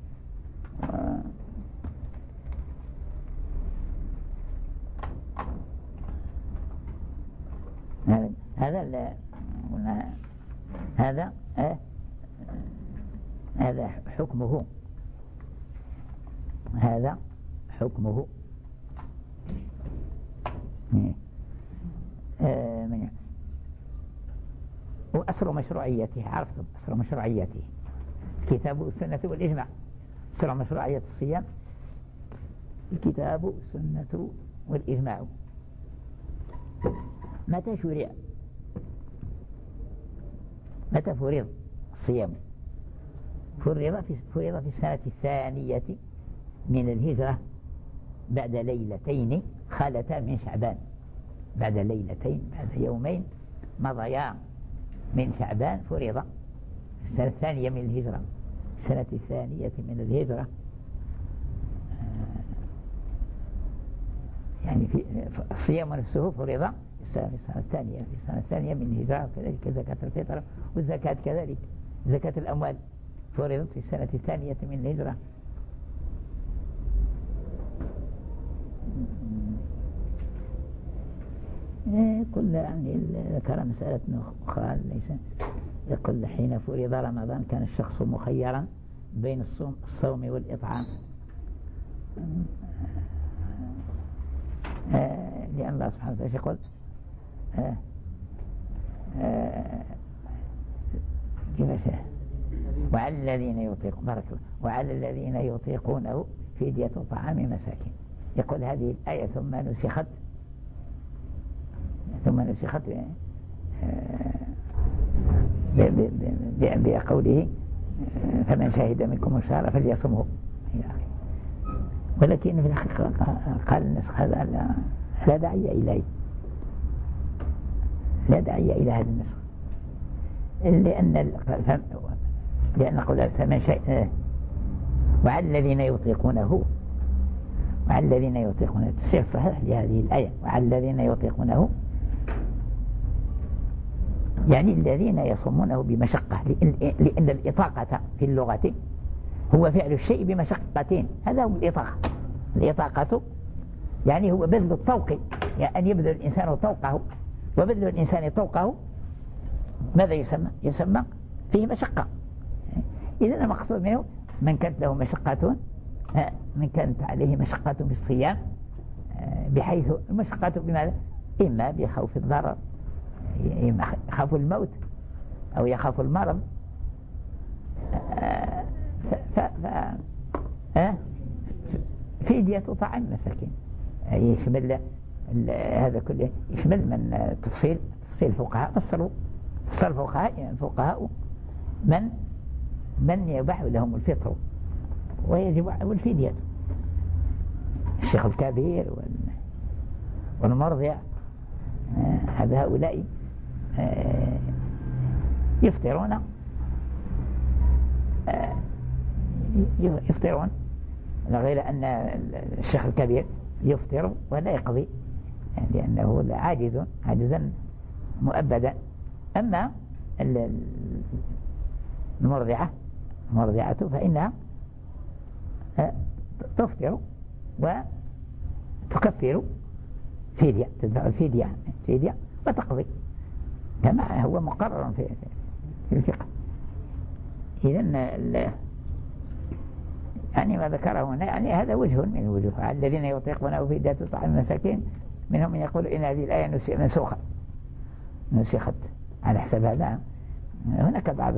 Speaker 1: هذا هذا هذا هذا حكمه، هذا حكمه. وأصل مشروعيته، عرفتم أصل مشروعيته الكتاب والسنة والإجماع. أصل مشروعية الصيام الكتاب والسنة والإجماع. متى شرع؟ متى فرض الصيام؟ فرض في فرض في السنة الثانية من الهجرة بعد ليلتين خالتا من شعبان، بعد ليلتين بعد يومين مضيا من شعبان فرض السنة الثانية من الهجرة، السنة الثانية من الهجرة. يعني في الصيام نفسه فرض في السنة الثانية في السنة الثانية من الهجرة، كذلك زكاة الفطر والزكاة كذلك، زكاة الأموال فرضت في السنة الثانية من الهجرة. كل يعني ذكر مسألة أخرى ليس يقول حين فرض رمضان كان الشخص مخيرا بين الصوم الصوم والإطعام، لأن الله سبحانه وتعالى يقول وعلى الذين يطيقون بارك الله وعلى الذين يطيقونه فدية طعام مساكين. يقول هذه الآية ثم نسخت ثم نسخت بقوله فمن شهد منكم الشهر فليصمه، ولكن في الحقيقة قال النسخ هذا لا, لا داعي إليه، لا داعي إلى هذا النسخ، لأن لأن قول فمن شهد وعلى الذين يطيقونه وعلى الذين يطيقونه تفسير صحيح لهذه الآية وعلى الذين يطيقونه يعني الذين يصومونه بمشقة، لأن الإطاقة في اللغة هو فعل الشيء بمشقتين، هذا هو الإطاقة. الإطاقة يعني هو بذل الطوق، يعني أن يبذل الإنسان طوقه، وبذل الإنسان طوقه ماذا يسمى؟ يسمى فيه مشقة. إذن المقصود منه من كانت له مشقة، من كانت عليه مشقة في الصيام، بحيث المشقة بماذا؟ إما بخوف الضرر، إما يخاف الموت أو يخاف المرض، ف... ف... ف... فدية طعام مساكين يشمل هذا كله، يشمل من تفصيل تفصيل الفقهاء فصلوا فصل الفقهاء الفقهاء من من يباح لهم الفطر ويجب والفدية، الشيخ الكبير والمرضع، هذا هؤلاء يفطرون يفطرون غير أن الشيخ الكبير يفطر ولا يقضي لأنه عاجز عاجزا مؤبدا. أما المرضعة المرضعة فإنها تفطر وتكفر فدية، تدفع الفدية فدية وتقضي كما هو مقرر في في الفقه. إذن يعني ما ذكره هنا يعني هذا وجه من الوجوه. الذين يطيقونه فدية طعام مساكين منهم من يقول إن هذه الآية منسوخة نسخت على حسب هذا. هناك بعض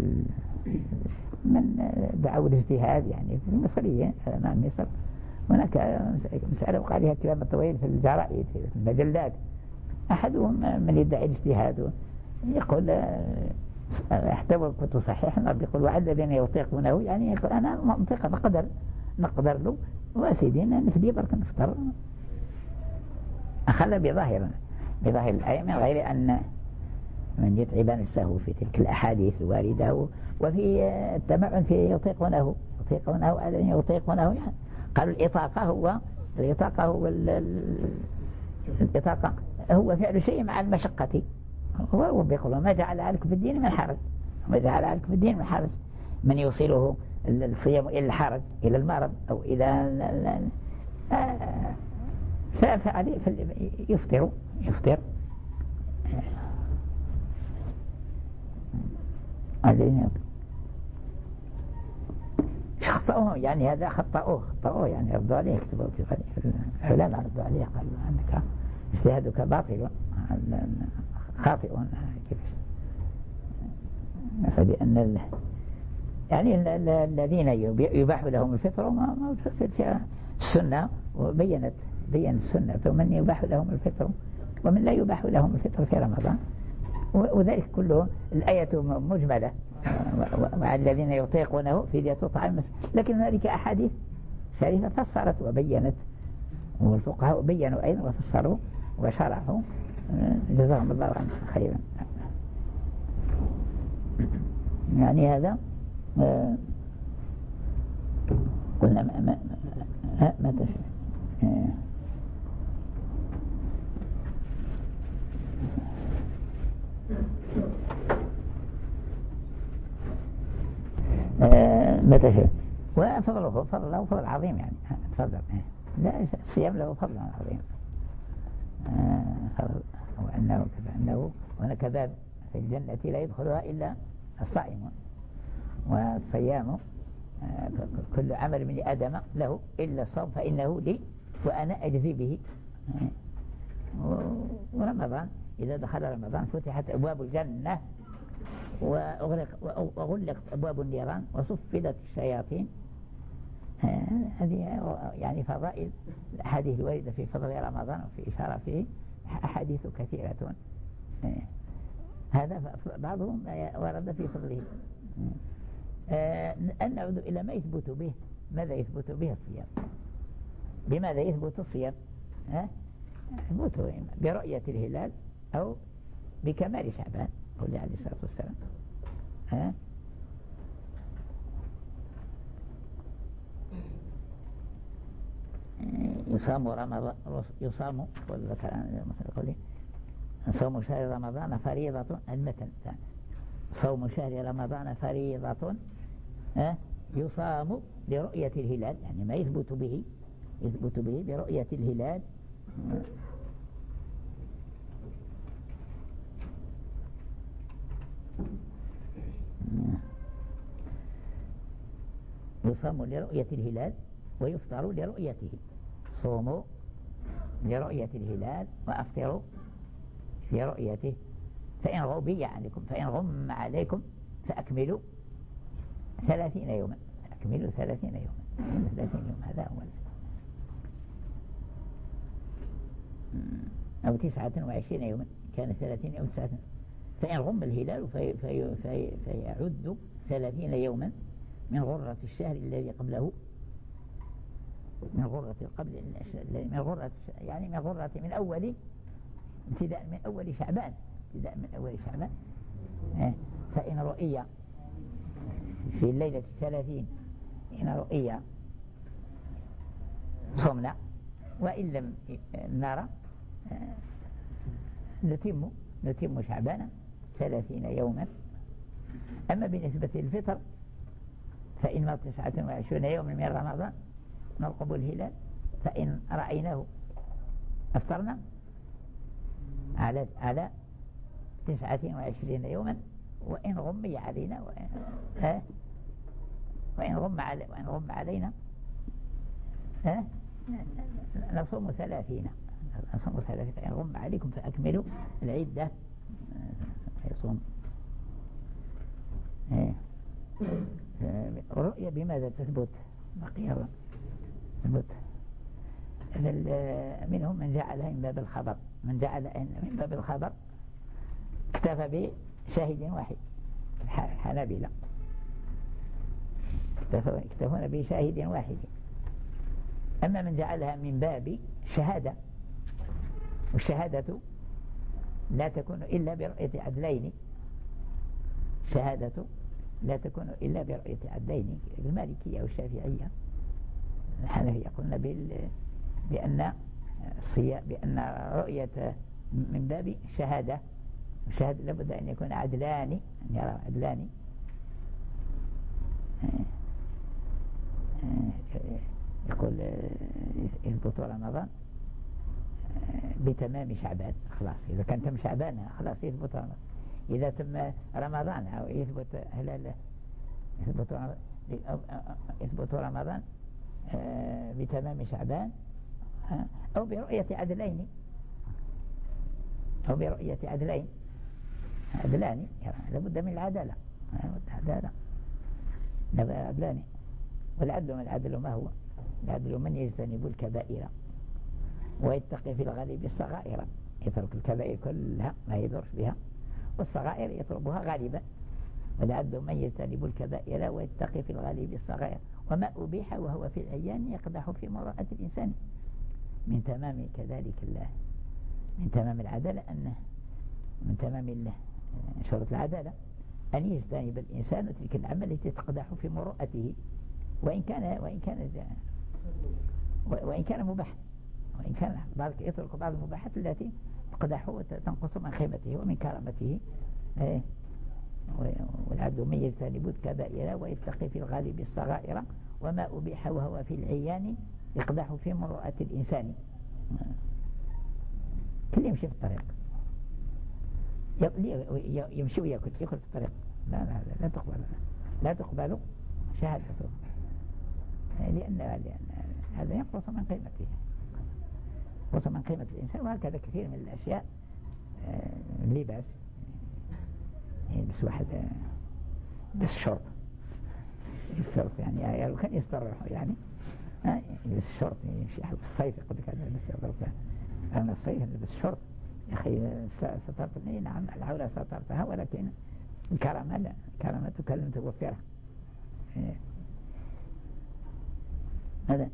Speaker 1: من دعوا الاجتهاد يعني في المصريين أمام مصر، هناك مسألة وقع عليها كلام طويل في الجرائد في المجلات. أحدهم من يدعي الاجتهاد يقول احتوى كنت صحيحا، يقول وعلى الذين يطيقونه يعني يقول أنا منطقة نقدر نقدر له وسيدين نفدي برك نفطر، أخلى بظاهر بظاهر الآية من غير أن من يتعب نفسه في تلك الأحاديث الواردة وفي التمعن في يطيقونه يطيقونه الذين يطيقونه يعني قالوا الإطاقة هو الإطاقة هو الإطاقة هو فعل شيء مع المشقة. هو بيقولوا ما جعل عليكم في الدين من حرج، ما جعل عليكم في الدين من حرج، من يوصله الصيام إلى الحرج إلى المرض أو إلى فعليه يفطر يفطر خطأوه يعني هذا خطأوه خطأوه يعني ردوا عليه كتبوا في العلماء ردوا عليه قالوا أنك اجتهادك باطل خاطئ كيف فلأن ال... يعني ال... الذين يباح لهم الفطر ما في السنة وبينت بين السنة ومن يباح لهم الفطر ومن لا يباح لهم الفطر في رمضان، وذلك كله الآية مجملة وعلى الذين يطيقونه فدية طعام مسكين. لكن هنالك أحاديث شريفة فسرت وبينت، والفقهاء بينوا أيضا وفسروا وشرحوا جزاهم الله عنه خيرا. يعني هذا قلنا ما ما ما, ما تشاء متى شاء وفضله فضله فضل عظيم يعني تفضل. لا الصيام له فضل عظيم فضل وأنه كأنه هناك باب في الجنة لا يدخلها إلا الصائمون، والصيام كل عمل من آدم له إلا الصوم فإنه لي وأنا أجزي به. ورمضان إذا دخل رمضان فتحت أبواب الجنة وأغلق وغلقت أبواب النيران وصفدت الشياطين. هذه يعني فضائل الأحاديث الواردة في فضل رمضان وفي إشارة فيه أحاديث كثيرة. هذا بعضهم ورد في فضله. أن نعود إلى ما يثبت به. ماذا يثبت به الصيام؟ بماذا يثبت الصيام؟ يثبت برؤية الهلال أو بكمال شعبان قل عليه الصلاة والسلام. ها يصام رمضان يصام مثل صوم شهر رمضان فريضة المتن صوم شهر رمضان فريضة يصام لرؤية الهلال يعني ما يثبت به يثبت به برؤية الهلال يصام لرؤية الهلال ويفطر لرؤيته صوموا لرؤية الهلال وأفطروا لرؤيته فإن غبي عليكم فإن غم عليكم فأكملوا ثلاثين يوما أكملوا ثلاثين يوما ثلاثين يوم هذا هو أو تسعة وعشرين يوما كان ثلاثين أو تسعة فإن غم الهلال في في في فيعد ثلاثين يوما من غرة الشهر الذي قبله من غرة قبل من غرة يعني من غرة من أول ابتداء من أول شعبان ابتداء من أول شعبان فإن رؤي في الليلة الثلاثين إن رؤي صمنا وإن لم نرى نتم نتم شعبان ثلاثين يوما. أما بالنسبة للفطر فإن تسعة وعشرين يوما من رمضان نرقب الهلال فإن رأيناه أفطرنا على على تسعة وعشرين يوما وإن غمي علينا وإن, ها وإن غم علي وإن غم علينا ها نصوم ثلاثين نصوم ثلاثين فإن غم عليكم فأكملوا العدة يصوم. الرؤية بماذا تثبت؟ بقي تثبت منهم من جعلها من باب الخبر من جعل من باب الخبر اكتفى بشاهد واحد الحنابلة اكتفون بشاهد واحد. أما من جعلها من باب شهادة والشهادة لا تكون إلا برؤية عدلين شهادة لا تكون إلا برؤية عدلين المالكية والشافعية الحنفية يقولون بأن بأن رؤية من باب شهادة الشهادة لابد أن يكون عدلان أن يرى عدلان يقول يثبت رمضان بتمام شعبان خلاص إذا كان تم شعبان خلاص يثبت رمضان إذا تم رمضان أو يثبت هلال يثبت رمضان يثبت رمضان بتمام شعبان أو برؤية عدلين أو برؤية عدلين عدلان يعني لابد من العدالة العدالة عدلان والعدل من العدل ما هو العدل من يجتنب الكبائر ويتقي في الغالب الصغائر يترك الكبائر كلها ما يدرش بها والصغائر يطلبها غالبا والعدل من يجتنب الكبائر ويتقي في الغالب الصغائر وما أبيح وهو في العيان يقدح في مروءة الإنسان. من تمام كذلك الله من تمام العدالة أنه من تمام شرط العدالة أن يجتنب الإنسان تلك العمل التي تقدح في مروءته وإن كان وإن كان وإن كان مباح وإن كان بعض يترك بعض المباحات التي تقدح وتنقص من خيمته ومن كرامته. والعبد من يجتنب الكبائر ويتقي في الغالب الصغائر وما أبيح وهو في العيان يقدح في مروءة الإنسان. كل يمشي في الطريق يمشي ويأكل يأكل في الطريق لا لا لا تقبل لا تقبل شهادته لأن, لأن هذا ينقص من قيمته ينقص من قيمة الإنسان. وهكذا كثير من الأشياء اللباس يلبس واحد بس شرط الشرط يعني لو كان يسترح يعني يلبس الشرط يمشي في الصيف يقول لك أنا بس يضرب أنا الصيف يلبس الشرط يا أخي سترتني نعم العولة سترتها ولكن الكرامة لا الكرامة تكلم توفرها. هذا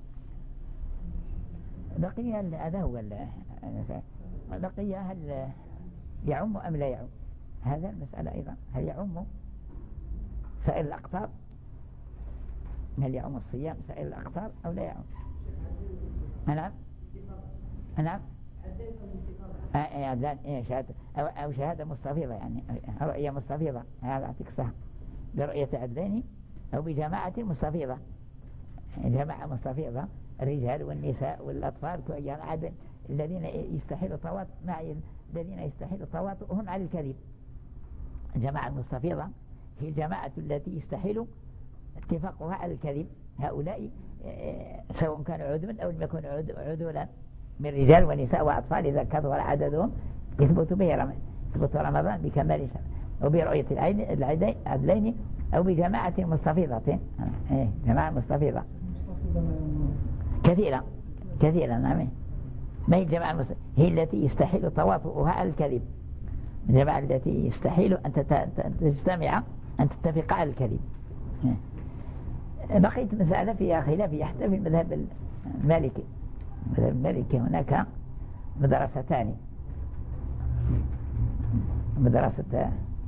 Speaker 1: بقي هذا هو بقي هل يعم أم لا يعم هذا المسألة أيضا هل يعم سائر الأقطار هل يعم الصيام سائر الأقطار أو لا يعم. نعم نعم شهادة أو شهادة مستفيضة، يعني رؤية مستفيضة، هذا أعطيك صح، برؤية عدلين أو بجماعة مستفيضة، جماعة مستفيضة الرجال والنساء والأطفال يعني الذين يستحيل التواطؤ معي، الذين يستحيل تواطؤهم على الكذب. الجماعة المستفيضة هي الجماعة التي يستحيل اتفاقها على الكذب، هؤلاء سواء كانوا عدوا أو لم يكونوا عدولا من رجال ونساء وأطفال، إذا كثر عددهم يثبت به رمضان، يثبت رمضان بكمال سنة، وبرؤية العدلين أو بجماعة مستفيضة. إيه جماعة مستفيضة كثيرا كثيرا نعم. ما هي الجماعة المستفيضة؟ هي التي يستحيل تواطؤها على الكذب، الجماعة التي يستحيل أن تجتمع أن تتفق على الكذب. بقيت مسألة فيها خلاف حتى في المذهب المالكي. المذهب المالكي هناك مدرستان، مدرسة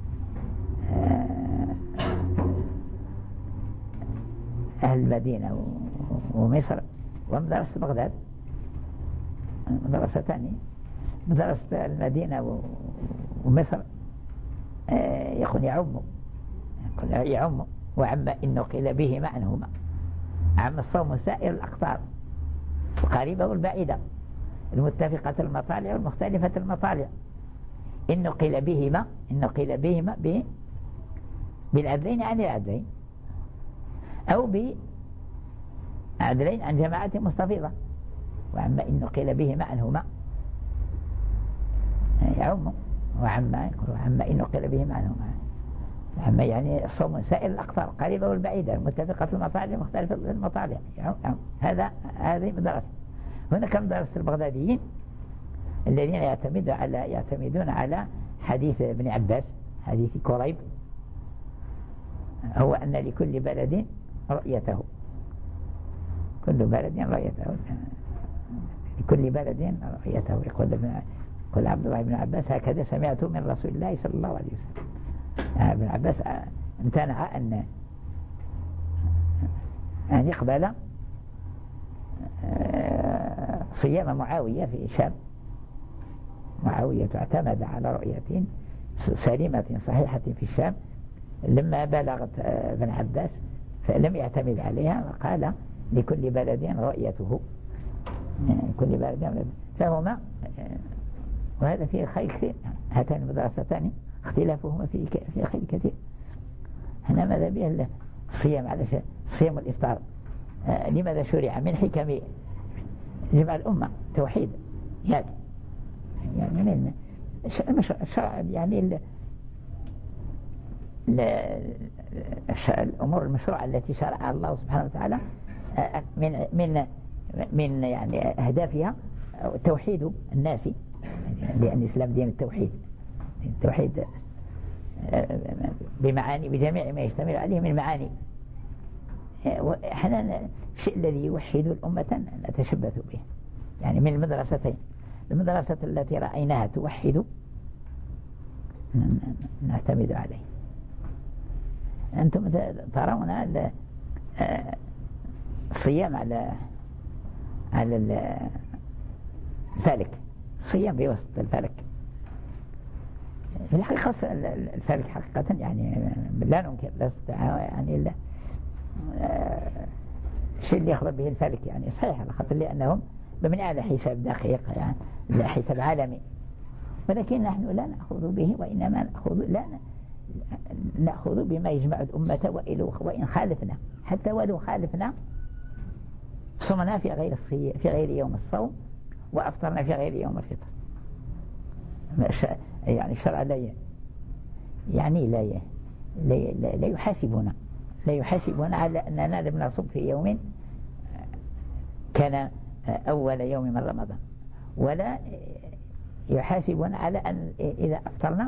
Speaker 1: أهل المدينة ومصر ومدرسة بغداد، مدرستان، مدرسة المدينة ومصر يكون يعم يكون يعم وعم إنه قيل به معنهما، عم الصوم سائر الأقطار القريبة والبعيدة، المتفقة المطالع والمختلفة المطالع، إنه قيل بهما إنه قيل بهما بالعدلين عن العدلين أو بعدلين عن جماعة مستفيضة، وعم إنه قيل بهما عنهما يعم وعم وعم إنه قيل بهما عنهما، عم يعني الصوم سائر الأقطار قريبة والبعيدة، متفقة المطالع مختلفة المطالع. هذا هذه مدرسة. هناك مدرسة البغداديين الذين يعتمدون على يعتمدون على حديث ابن عباس، حديث كريب، هو أن لكل بلد رؤيته، كل بلد رؤيته، لكل بلد رؤيته. يقول يقول عبد الله بن عباس هكذا سمعت من رسول الله صلى الله عليه وسلم. ابن عباس امتنع أن أن يقبل صيام معاوية في الشام. معاوية اعتمد على رؤية سليمة صحيحة في الشام، لما بلغت ابن عباس فلم يعتمد عليها وقال لكل بلد رؤيته، كل بلد فهما، وهذا فيه خير. هاتان المدرستان اختلافهما في في خير كثير. هنا ماذا به الصيام على صيام الإفطار؟ آه لماذا شرع؟ من حكم جمع الأمة توحيد، يعني يعني من الشرع، يعني ال الأمور المشروعة التي شرعها الله سبحانه وتعالى من من من يعني أهدافها توحيد الناس، لأن الإسلام دين التوحيد، التوحيد بمعاني، بجميع ما يشتمل عليه من معاني. احنا الشيء الذي يوحد الأمة نتشبث به، يعني من المدرستين، المدرسة التي رأيناها توحد نعتمد عليه. أنتم ترون الصيام على على الفلك، صيام بوسط الفلك. في الحقيقة الفلك حقيقة يعني لا ننكر، لست يعني لا الشيء اللي يخبر به الفلك يعني صحيح، على خاطر لأنهم بمن على حساب دقيق، يعني لا حساب عالمي، ولكن نحن لا نأخذ به، وإنما نأخذ لا نأخذ بما يجمع الأمة، وإن خالفنا، حتى ولو خالفنا صمنا في غير الصيام، في غير يوم الصوم، وأفطرنا في غير يوم الفطر. يعني الشرع لا يعني لا لا, لا يحاسبنا لا يحاسبنا على أننا لم نصوم في يوم كان أول يوم من رمضان، ولا يحاسبنا على أن إذا أفطرنا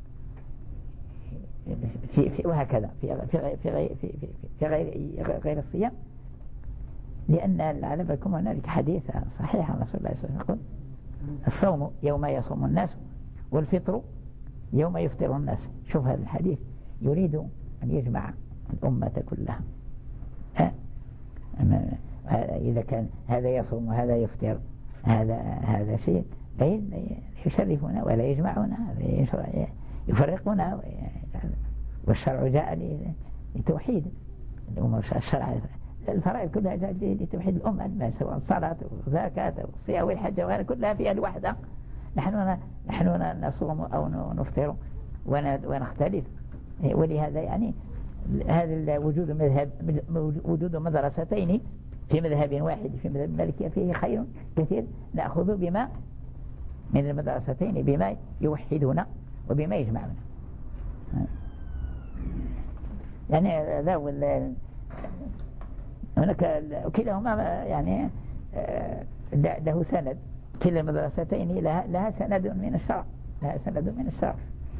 Speaker 1: في في وهكذا في في في غير في, في, في غير غير الصيام، لأن على بالكم هنالك حديث صحيح عن رسول الله صلى الله عليه وسلم يقول الصوم يوم يصوم الناس والفطر يوم يفطر الناس. شوف هذا الحديث يريد أن يجمع الأمة كلها. أه؟ إذا كان هذا يصوم وهذا يفطر هذا هذا شيء يشرفنا ولا يجمعنا، يفرقنا. والشرع جاء لتوحيد الأمور. الشرع الفرائض كلها جاءت لتوحيد الأمة، سواء الصلاة والزكاة والصيام والحج وغيرها كلها فيها الوحدة. نحن نحن نصوم أو نفطر ونختلف. ولهذا يعني هذا وجود مذهب وجود مدرستين في مذهب واحد في مذهب المالكية فيه خير كثير. نأخذ بما من المدرستين بما يوحدنا وبما يجمعنا. يعني ذا هناك كلاهما يعني له سند. كلا المدرستين لها, لها سند من الشرع، لها سند من الشرع.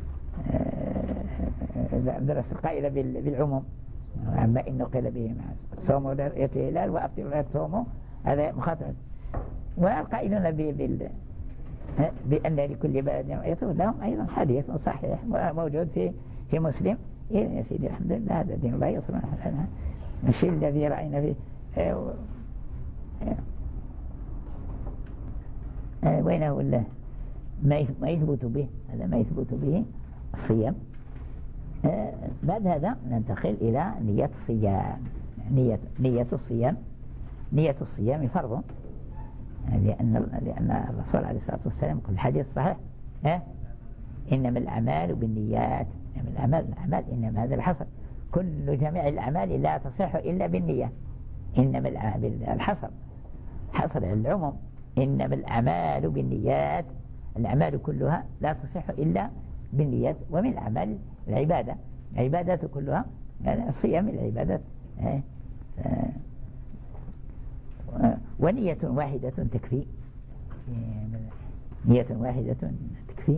Speaker 1: المدرسة القائلة بالعموم، عما إنه قيل به صوموا لرؤية الهلال وأفطروا لا تصوموا، هذا مخاطب. والقائلون بال بأن لكل بلد رؤيته لهم أيضا حديث صحيح موجود في في مسلم. يا سيدي الحمد لله، هذا دين الله يصلنا لنا. الشيء الذي رأينا فيه وينه الله ما يثبت به، هذا ما يثبت به الصيام. بعد هذا ننتقل إلى نية الصيام. نية نية الصيام نية الصيام فرض، لأن لأن الرسول عليه الصلاة والسلام في الحديث الصحيح ها إنما الأعمال بالنيات. إنما الأعمال الأعمال إنما هذا الحصر، كل جميع الأعمال لا تصح إلا بالنية. إنما الأعمال الحصر حصر العموم، إنما الأعمال بالنيات. الأعمال كلها لا تصح إلا بالنيات. ومن الأعمال العبادة، العبادات كلها يعني الصيام العبادات. ونية واحدة تكفي، نية واحدة تكفي،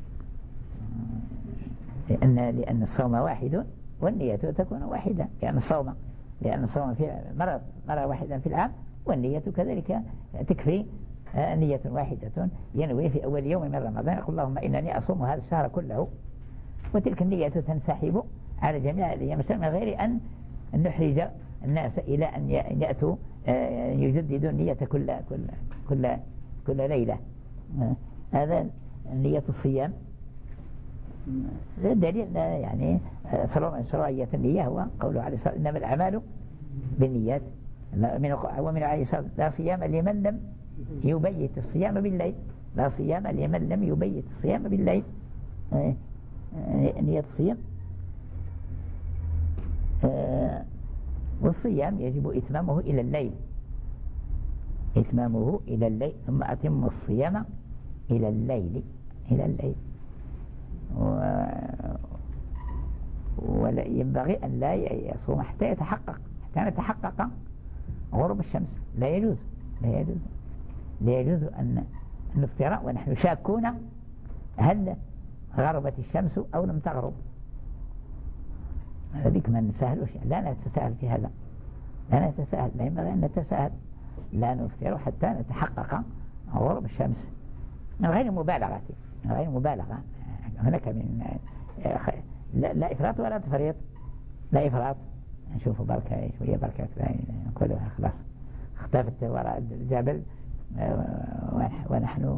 Speaker 1: لأن لأن الصوم واحد والنية تكون واحدة، لأن الصوم لأن الصوم في مرة مرة واحدة في العام، والنية كذلك تكفي. نية واحدة ينوي في أول يوم من رمضان يقول اللهم إنني أصوم هذا الشهر كله، وتلك النية تنسحب على جميع الأيام من غير أن نحرج الناس إلى أن يأتوا يجددوا النية كل كل كل كل ليلة. هذا نية الصيام. دليل يعني شرعية النية هو قوله عليه الصلاة إنما الأعمال بالنيات. ومن عليه الصلاة لا صيام لمن لم يبيت الصيام بالليل، لا صيام لمن لم يبيت الصيام بالليل. نية الصيام. والصيام يجب إتمامه إلى الليل، إتمامه إلى الليل ثم أتم الصيام إلى الليل إلى الليل. ولا ينبغي أن لا يصوم حتى يتحقق حتى يتحقق غروب الشمس. لا يجوز لا يجوز لا يجوز أن نفطر ونحن شاكون هل غربت الشمس أو لم تغرب. هذا بك ما نتساهلوش، لا نتساهل في هذا، لا نتساهل، لا ينبغي أن نتساهل. لا نفطر حتى نتحقق غروب الشمس من غير مبالغة من غير مبالغة. هناك من لا, لا إفراط ولا تفريط. لا إفراط نشوف بركة شوية بركة نقولها خلاص اختفت وراء الجبل ونحن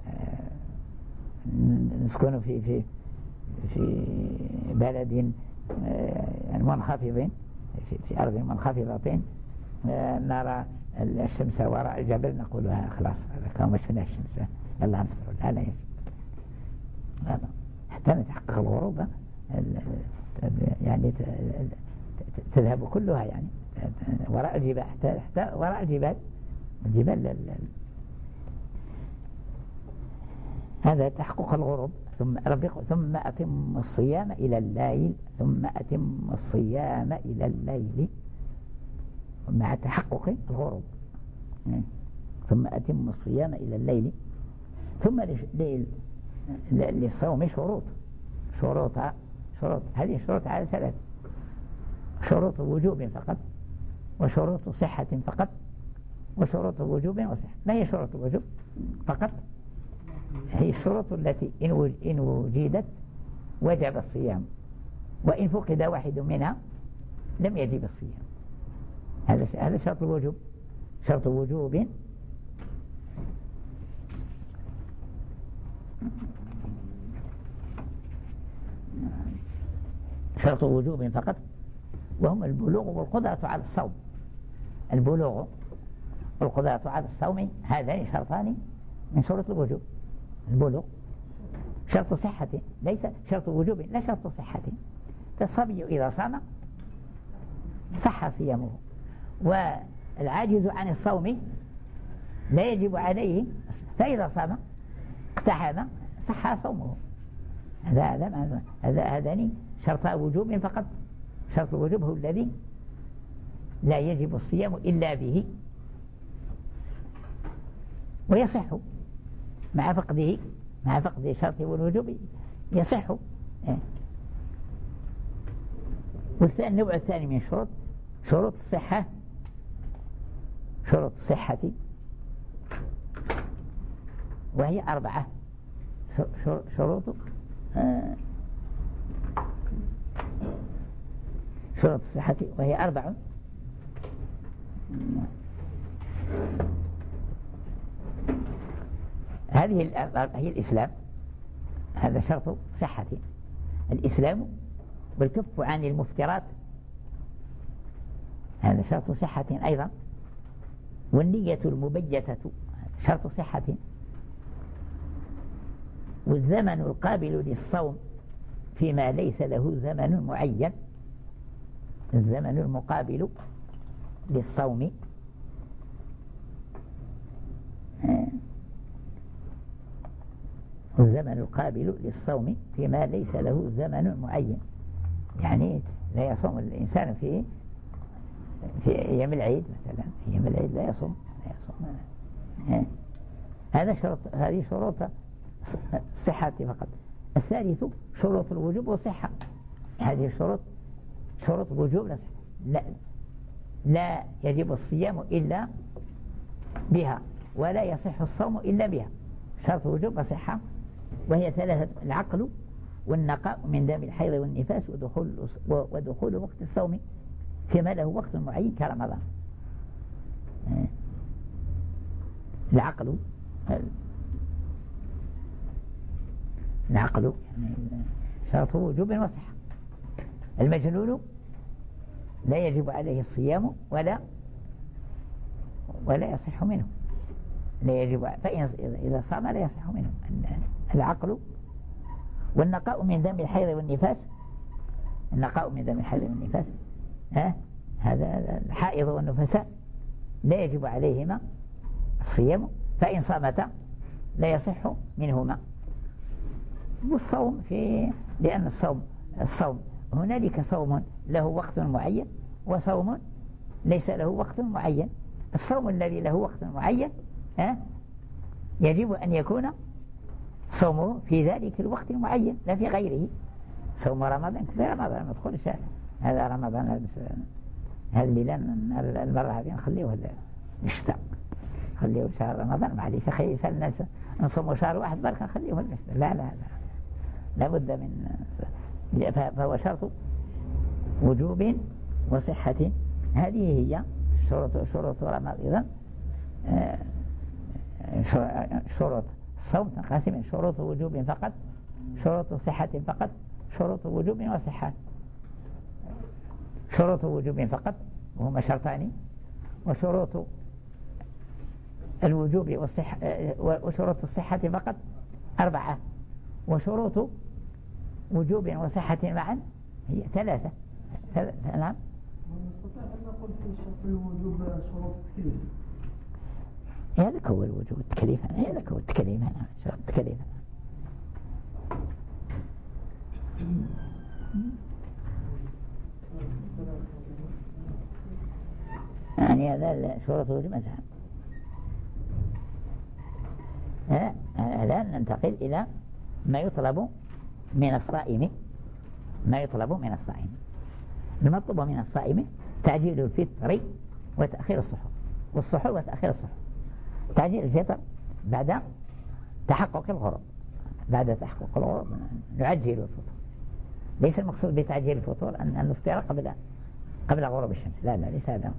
Speaker 1: نسكن في في في بلد منخفض في, في أرض منخفضة نرى الشمس وراء الجبل نقولها خلاص كما مشفنا الشمس يلا نفطر. لا لا يسير حتى نتحقق الغروب يعني تذهب كلها يعني وراء الجبال حتى, حتى وراء الجبال الجبال هذا تحقق الغروب. ثم ربق ثم أتم الصيام إلى الليل ثم أتم الصيام إلى الليل مع تحقق الغروب. ثم أتم الصيام إلى الليل. ثم للصوم شروط شروطها شروط هذه شروط على ثلاث: شروط وجوب فقط، وشروط صحة فقط، وشروط وجوب وصحة. ما هي شروط الوجوب فقط؟ هي الشروط التي إن وجدت وجب الصيام، وإن فقد واحد منها لم يجب الصيام. هذا هذا شرط الوجوب. شرط وجوب شرط وجوب فقط، وهم البلوغ والقدرة على الصوم. البلوغ والقدرة على الصوم هذان شرطان من شروط الوجوب. البلوغ شرط صحة ليس شرط وجوب، لا شرط صحة. فالصبي إذا صام صح صيامه، والعاجز عن الصوم لا يجب عليه، فإذا صام اقتحم صح صومه. هذا هذا هذا هذان شرط وجوب فقط. شرط الوجوب هو الذي لا يجب الصيام إلا به ويصح مع فقده، مع فقد شرط الوجوب يصح. والثاني النوع الثاني من شروط شروط الصحة، شروط الصحة وهي أربعة. شروط شروط الصحة وهي أربع. هذه هي الإسلام، هذا شرط صحة. الإسلام والكف عن المفترات هذا شرط صحة أيضا. والنية المبيتة شرط صحة. والزمن القابل للصوم فيما ليس له زمن معين، الزمن المقابل للصوم الزمن القابل للصوم فيما ليس له زمن معين، يعني لا يصوم الإنسان في في أيام العيد مثلا، أيام العيد لا يصوم لا يصوم هذا شرط. هذه شروط الصحة فقط. الثالث شروط الوجوب والصحة. هذه شروط شروط وجوب لا لا يجب الصيام إلا بها، ولا يصح الصوم إلا بها. شرط وجوب وصحة وهي ثلاثة: العقل والنقاء من دم الحيض والنفاس ودخول ودخول وقت الصوم فيما له وقت معين كرمضان. العقل العقل شرط وجوب وصحة. المجنون لا يجب عليه الصيام ولا ولا يصح منه، لا يجب، فإن إذا صام لا يصح منه. العقل والنقاء من دم الحيض والنفاس. النقاء من دم الحيض والنفاس ها هذا الحائض والنفساء لا يجب عليهما الصيام، فإن صامتا لا يصح منهما. والصوم في لأن الصوم الصوم هنالك صوم له وقت معين وصوم ليس له وقت معين. الصوم الذي له وقت معين ها يجب أن يكون صومه في ذلك الوقت المعين لا في غيره. صوم رمضان في رمضان ما تدخلش هذا رمضان هذا الليلة المرة هذه نخليه ولا نشتاق خليه شهر رمضان معليش خير الناس نصوم شهر واحد برك نخليه ولا لا لا لا لابد من. فهو شرط وجوب وصحة. هذه هي شروط شروط رمضان. شروط الصوم تنقسم شروط وجوب فقط، شروط صحة فقط، شروط وجوب وصحة. شروط وجوب فقط وهما شرطان، وشروط الوجوب والصحة وشروط الصحة فقط أربعة، وشروط وجوب وصحة معا هي ثلاثة. نعم.
Speaker 2: نستطيع أن نقول في شرط الوجوب شروط التكليف.
Speaker 1: هذا هو الوجوب التكليف، هذا هو التكليف. أنا شرط التكليف يعني هذا شروط الوجوب مثلا. الآن ننتقل إلى ما يطلب من الصائم. ما يطلب من الصائم المطلوب من الصائم تعجيل الفطر وتأخير السحور، والسحور وتأخير السحور. تعجيل الفطر بعد تحقق الغروب، بعد تحقق الغروب نعجل الفطور. ليس المقصود بتعجيل الفطور أن نفطر قبل قبل غروب الشمس، لا لا ليس هذا.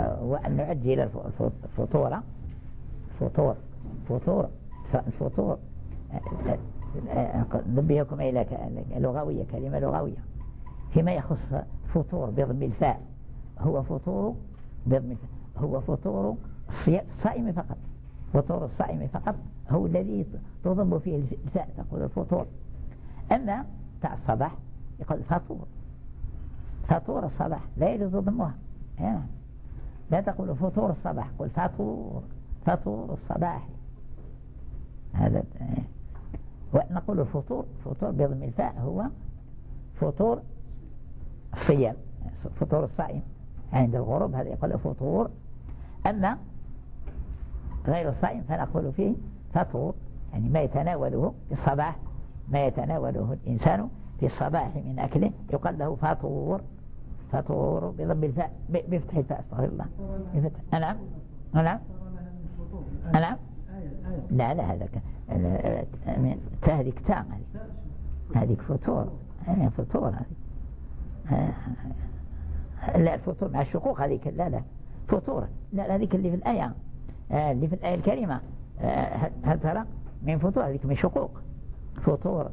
Speaker 1: وأن نعجل الفطور فطور فطور الفطور نبهكم إلى لغوية، كلمة لغوية فيما يخص فطور بضم الفاء، هو فطور بضم الفاء هو فطور الصائم فقط. فطور الصائم فقط هو الذي تضم فيه الفاء، تقول الفطور. أما تاع الصباح يقول فطور، فطور الصباح لا يجوز ضمها، يعني لا تقول فطور الصباح، قل فطور، فطور الصباح. هذا ونقول الفطور، فطور بضم الفاء هو فطور الصيام، فطور الصائم عند الغروب، هذا يقول فطور. أما غير الصائم فنقول فيه فطور، يعني ما يتناوله في الصباح، ما يتناوله الإنسان في الصباح من أكله يقال له فطور. فطور بضم الفاء، بفتح الفاء، استغفر الله، بفتح. نعم نعم نعم لا لا هذا من تهلك تام، هذه فطور، هذه فطور هذه. لا الفطور مع الشقوق هذيك، لا لا فطور، لا هذيك اللي في الآية، اللي في الآية الكريمة، هل ترى من فطور، هذيك من شقوق. فطور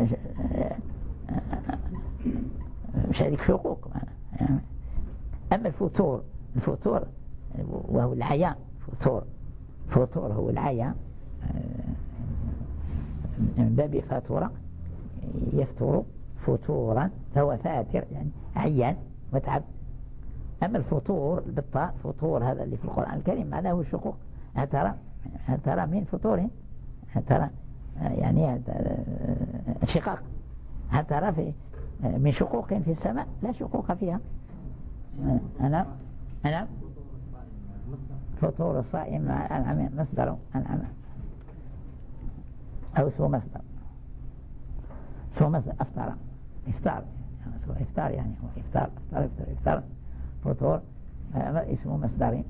Speaker 1: مش هذيك شقوق. أما الفطور، الفطور وهو العيان، فطور فطور هو العيان من باب فاتورة، يفطر فطورا فهو فاتر، يعني عيان وتعب. أما الفطور بالطاء، فطور هذا اللي في القرآن الكريم معناه الشقوق. هل ترى هل ترى من فطور، هل ترى يعني شقاق، هل ترى في من شقوق في السماء؟ لا شقوق فيها. أنا أنا فطور الصائم أنعم مصدر أنعم أو اسمه مصدر، اسمه مصدر أفطر، إفطار، يعني إفطار، يعني هو إفطار، إفطار إفطار إفطار فطور اسمه مصدر.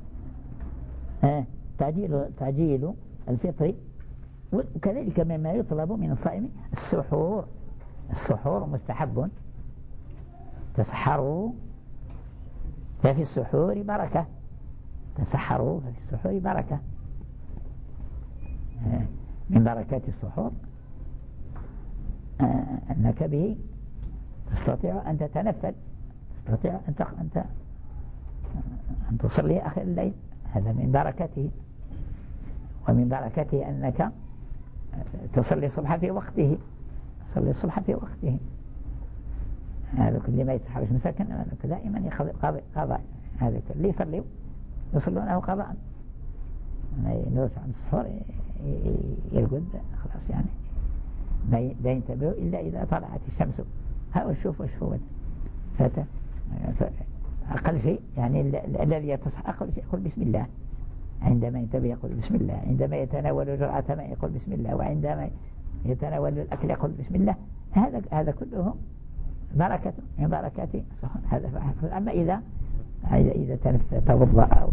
Speaker 1: تعجيل تعجيل الفطر. وكذلك مما يطلب من الصائم السحور. السحور مستحب، تسحروا ففي السحور بركة، تسحروا ففي السحور بركة. من بركات السحور أنك به تستطيع أن تتنفل، تستطيع أن أن تصلي آخر الليل، هذا من بركته. ومن بركته أنك تصلي الصبح في وقته، تصلي الصبح في وقته. هذا كل ما يتحرش مساكن دائما يقضي قضاء، هذا اللي يصلي يصلونه قضاء، نوس عن السحور يرقد خلاص، يعني لا ينتبهوا إلا إذا طلعت الشمس. ها شوف وش هو فت... أقل شيء يعني الذي يتصحى أقل شيء يقول بسم الله، عندما ينتبه يقول بسم الله، عندما يتناول جرعة ماء يقول بسم الله، وعندما يتناول الأكل يقول بسم الله. هذا هذا كله بركة من بركات السحور. هذا. أما إذا إذا تنفى توضأ أو